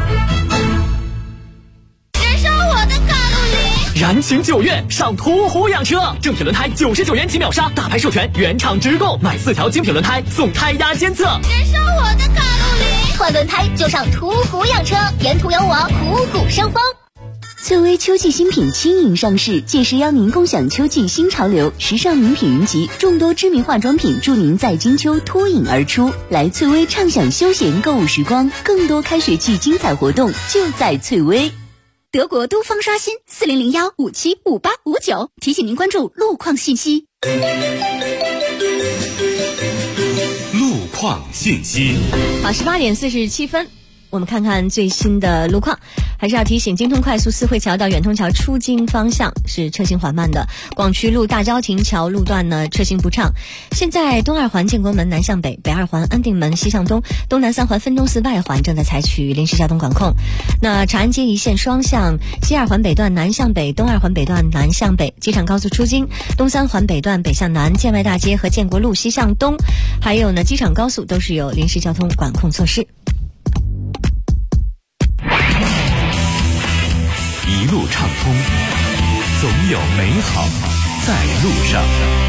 燃烧我的卡路里！ 燃情9月上途虎养车，正品轮胎99元起秒杀，大牌授权原厂直购，买4条精品轮胎送胎压监测。 燃烧我的卡路里！换轮胎就上途虎养车，沿途有我虎虎生风。 翠微秋季新品轻盈上市，届时邀您共享秋季新潮流，时尚名品云集，众多知名化妆品助您在金秋脱颖而出。来翠微畅享休闲购物时光，更多开学季精彩活动就在翠微。 德国都方刷新401575859，提醒您关注路况信息。 路况信息。 好，18点47分。我们看看最新的路况，还是要提醒京通快速四惠桥到远通桥出京方向是车行缓慢的，广渠路大郊亭桥路段呢车行不畅。现在东二环建国门南向北、北二环安定门西向东、东南3环分东寺外环正在采取临时交通管控。那长安街一线双向西二环北段南向北、东二环北段南向北、机场高速出京、东3环北段北向南、建外大街和建国路西向东，还有呢机场高速都是有临时交通管控措施。 路畅通，总有美好在路上。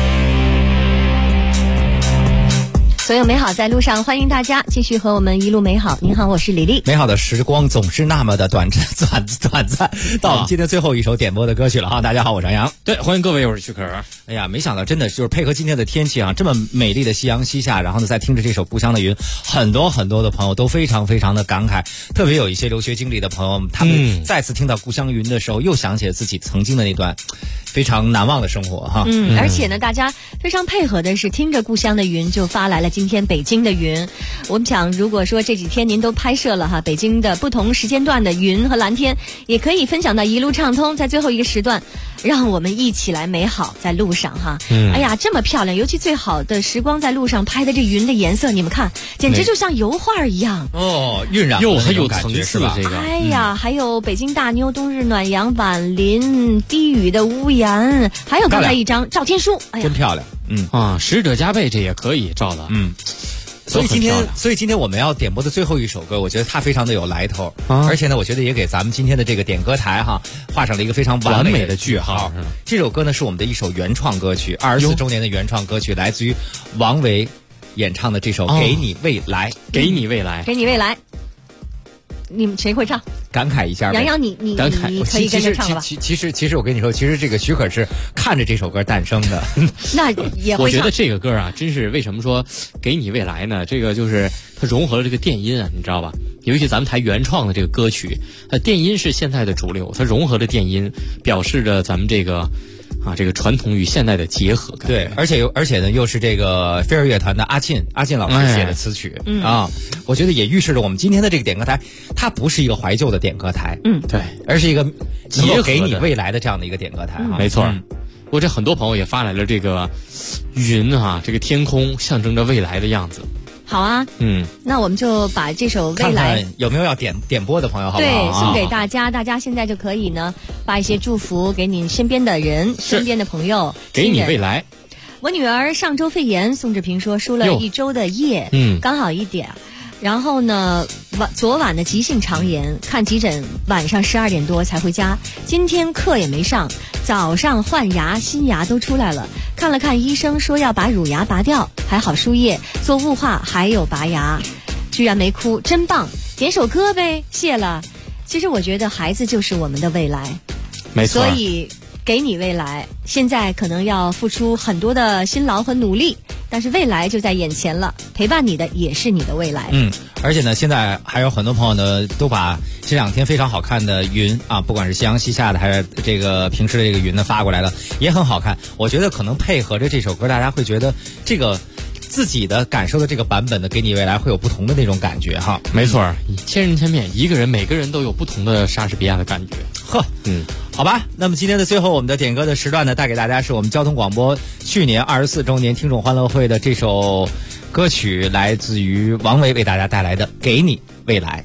所有美好在路上，欢迎大家继续和我们一路美好。您好，我是李丽。 美好的时光总是那么的短暂，到我们今天最后一首点播的歌曲了哈。大家好，我是杨洋。 对，欢迎各位，我是许可。 哎呀，没想到真的就是配合今天的天气啊，这么美丽的夕阳西下，然后呢，再听着这首《故乡的云》，很多的朋友都非常的感慨，特别有一些留学经历的朋友，他们再次听到《故乡云》的时候，又想起了自己曾经的那段非常难忘的生活哈。 而且呢，大家非常配合的是，听着《故乡的云》就发来了今天北京的云。我们想，如果说这几天您都拍摄了哈，北京的不同时间段的云和蓝天，也可以分享到一路畅通，在最后一个时段，让我们一起来美好在路上哈。哎呀，这么漂亮，尤其最好的时光在路上拍的这云的颜色，你们看，简直就像油画一样哦，晕染又很有层次吧？ 这个， 哎呀，还有北京大妞、冬日暖阳、晚林、低语的屋檐，还有刚才一张照天书，哎呀， 真漂亮。 使者加倍这也可以照的。 所以今天我们要点播的最后一首歌，我觉得它非常的有来头，而且呢，我觉得也给咱们今天的这个点歌台哈画上了一个非常完美的句号。这首歌呢是我们的一首原创歌曲，24周年的原创歌曲，来自于王维演唱的这首《给你未来》。 给你未来， 给你未来。你们谁会唱？ 感慨一下。 杨洋，你可以跟着唱了吧？ 其实我跟你说，其实这个许可是看着这首歌诞生的。 那也会唱。 我觉得这个歌啊，真是为什么说给你未来呢？这个就是它融合了这个电音啊，你知道吧？尤其咱们台原创的这个歌曲，电音是现在的主流，它融合了电音，表示着咱们这个传统与现代的结合。 对，而且呢，又是这个飞儿乐团的阿进老师写的词曲我觉得也预示着我们今天的这个点歌台，它不是一个怀旧的点歌台， 对， 而是一个能够给你未来的这样的一个点歌台没错。我这很多朋友也发来了这个云这个天空象征着未来的样子。 好啊，那我们就把这首未来看看有没有要点播的朋友，好不好？ 对，送给大家，大家现在就可以呢发一些祝福给你身边的人、身边的朋友， 给你未来。 我女儿上周肺炎，宋志平说输了1周的液，刚好一点。然后呢，昨晚的急性肠炎，看急诊晚上12点多才回家，今天课也没上，早上换牙，新牙都出来了，看了看医生说要把乳牙拔掉，还好输液做雾化还有拔牙，居然没哭，真棒，点首歌呗，谢了。其实我觉得孩子就是我们的未来， 没错， 所以给你未来，现在可能要付出很多的辛劳和努力，但是未来就在眼前了，陪伴你的也是你的未来。 而且呢，现在还有很多朋友呢，都把这2天非常好看的云不管是夕阳西下的，还是这个平时的这个云呢发过来了，也很好看。我觉得可能配合着这首歌，大家会觉得这个自己的感受的这个版本的给你未来会有不同的那种感觉哈。 没错，千人千面，每个人都有不同的莎士比亚的感觉。 好吧，那么今天的最后，我们的点歌的时段呢，带给大家是我们交通广播去年24周年听众欢乐会的这首歌曲，来自于王维为大家带来的《给你未来》。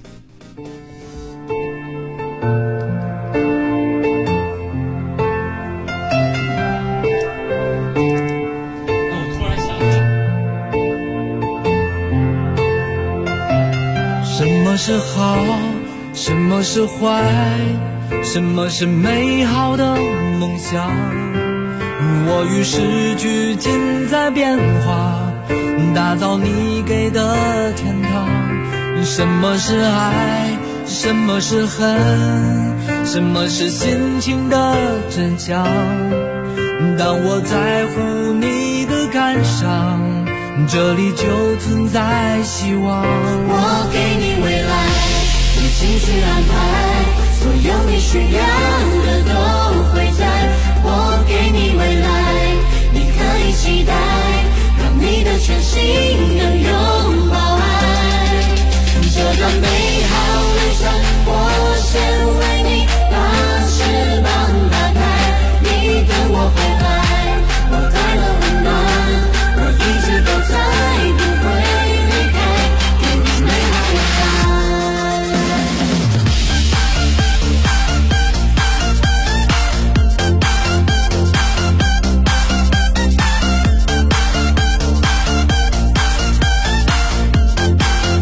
什么是好，什么是坏，什么是美好的梦想？我与时俱进在变化，打造你给的天堂。什么是爱，什么是恨，什么是心情的真相？当我在乎你的感伤，这里就存在希望。 我给你未来，你情绪安排，所有你需要的都会在。我给你未来，你可以期待，让你的全心能拥抱爱。这段美好旅程，我先为你把翅膀打开，你等我回来，我带了温暖，我一直都在，不会离开，给你美好未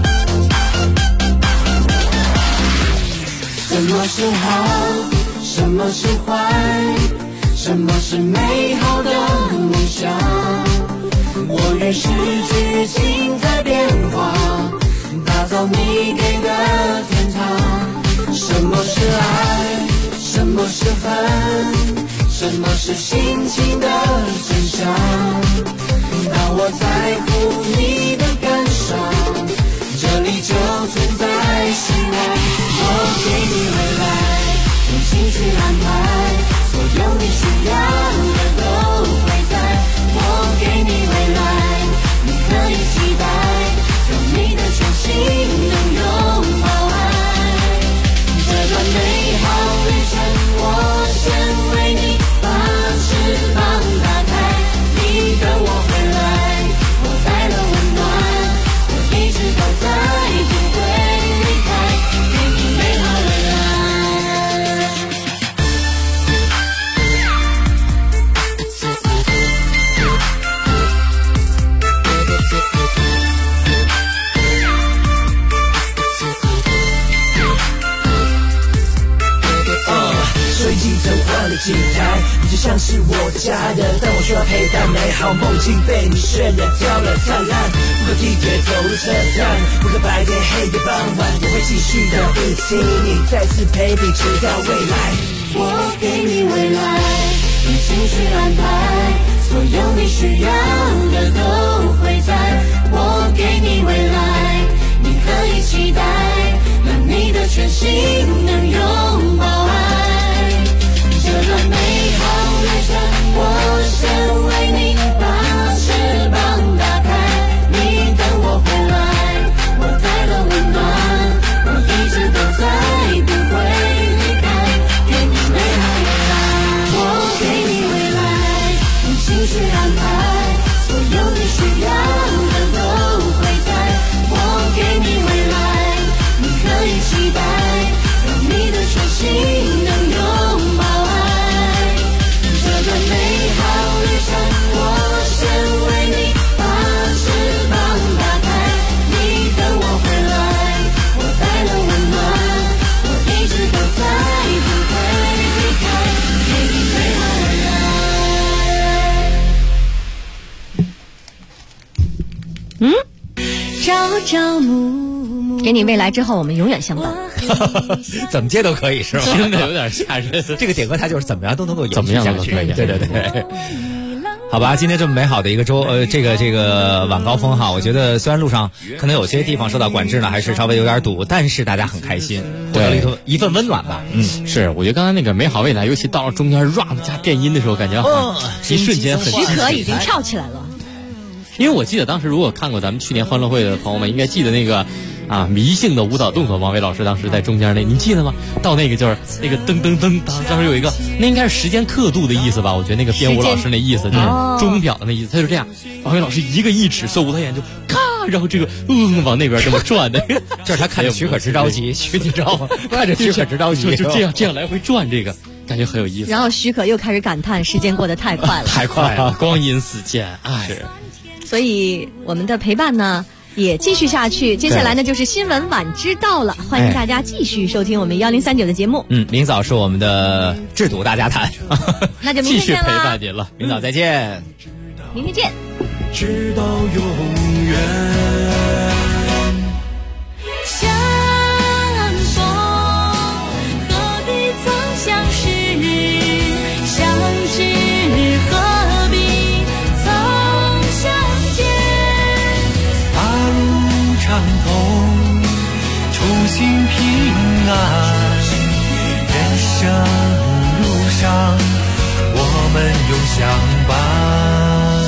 什么是好，什么是坏，什么是美好的梦想。我与时俱进在变化，打造你给的天堂。什么是爱，什么是恨，什么是心情的真相。当我在乎你的感伤，这里就存在希望。我给你未来，用心去安排，所有你需要的都会在。我给你未来，你可以期待，让你的全心能拥抱爱。这段美好旅程，我先为你把翅膀打开，你等我回来，我带了温暖，我一直都在，不会离开，给你美好未来。 随即走换了景台，你就像是我的家人，但我需要陪伴，美好梦境被你渲染掉了灿烂。不可地铁走入车站，不可白天黑夜傍晚，我会继续的一起你，再次陪你直到未来。 我给你未来，用心去安排，所有你需要的都会在。我给你未来，你可以期待，让你的全心能拥抱爱。这段美好旅程，我先为你把翅膀打开，你等我回来，我带了温暖，我一直都在，不会离开，给你美好未来。我给你未来，用心去安排，所有你需要的都会在。我给你未来，你可以期待，让你的全心能拥抱爱。这段美好旅程，我先为你把翅膀打开，你等我回来，我带了温暖，我一直都在，不会离开，给你美好未来。 朝朝暮暮，给你未来之后，我们永远相伴。 怎么接都可以是吧？ 听着有点吓人。 这个点歌它就是怎么样都能够延怎么样续下去。 都可以。 对对对。好吧，今天这么美好的一个周，这个晚高峰哈，我觉得虽然路上可能有些地方受到管制呢，还是稍微有点堵，但是大家很开心，获得了一份温暖吧。 是，我觉得刚才那个美好未来，尤其到了中间 rap 加电音的时候，感觉一瞬间很许可已经跳起来了。 因为我记得当时如果看过咱们去年欢乐会的朋友们，应该记得那个迷信的舞蹈动作，王伟老师当时在中间你记得吗？到那个就是那个噔噔噔，当时有一个那应该是时间刻度的意思吧？我觉得那个编舞老师那意思就是钟表的那意思，他就这样，王伟老师一个一指，所有舞蹈演员就咔，然后这个往那边这么转的， 这是他看着许可直着急，你知道吗？看着许可直着急， 就这样来回转这个。感觉很有意思。 然后许可又开始感叹时间过得太快了， 太快了，光阴似箭，哎。 所以我们的陪伴呢也继续下去，接下来呢就是新闻晚知道了，欢迎大家继续收听我们1039的节目。 明早是我们的制毒大家谈， 那就明天见了， 继续陪伴您了， 明早再见， 明天见， 直到永远。 相逢何必曾相识，相知何必曾相见。 大路畅通，初心平安，人生路上我们永相伴。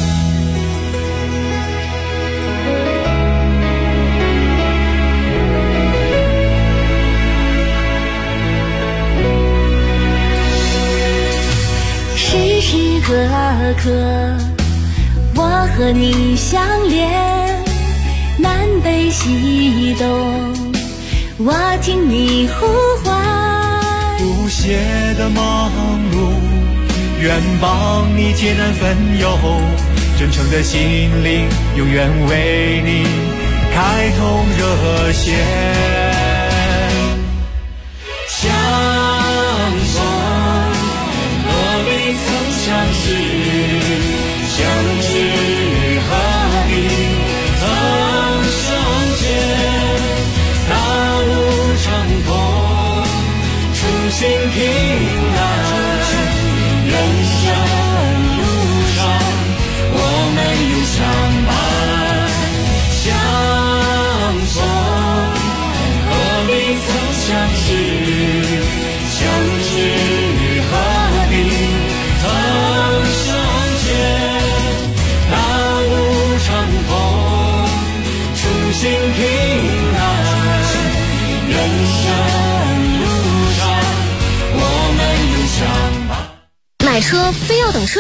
时时刻刻我和你相连，南北西东我听你呼唤， 不懈的忙碌，愿帮你解难分忧，真诚的心灵永远为你开通热线。相逢相识，相知何必曾相见？大路长空，初心平安。人生路上，我们有相伴相逢，何必曾相识？相知何必曾相见？大路长空，初心平安。人生路上，我们有相伴。 买车非要等车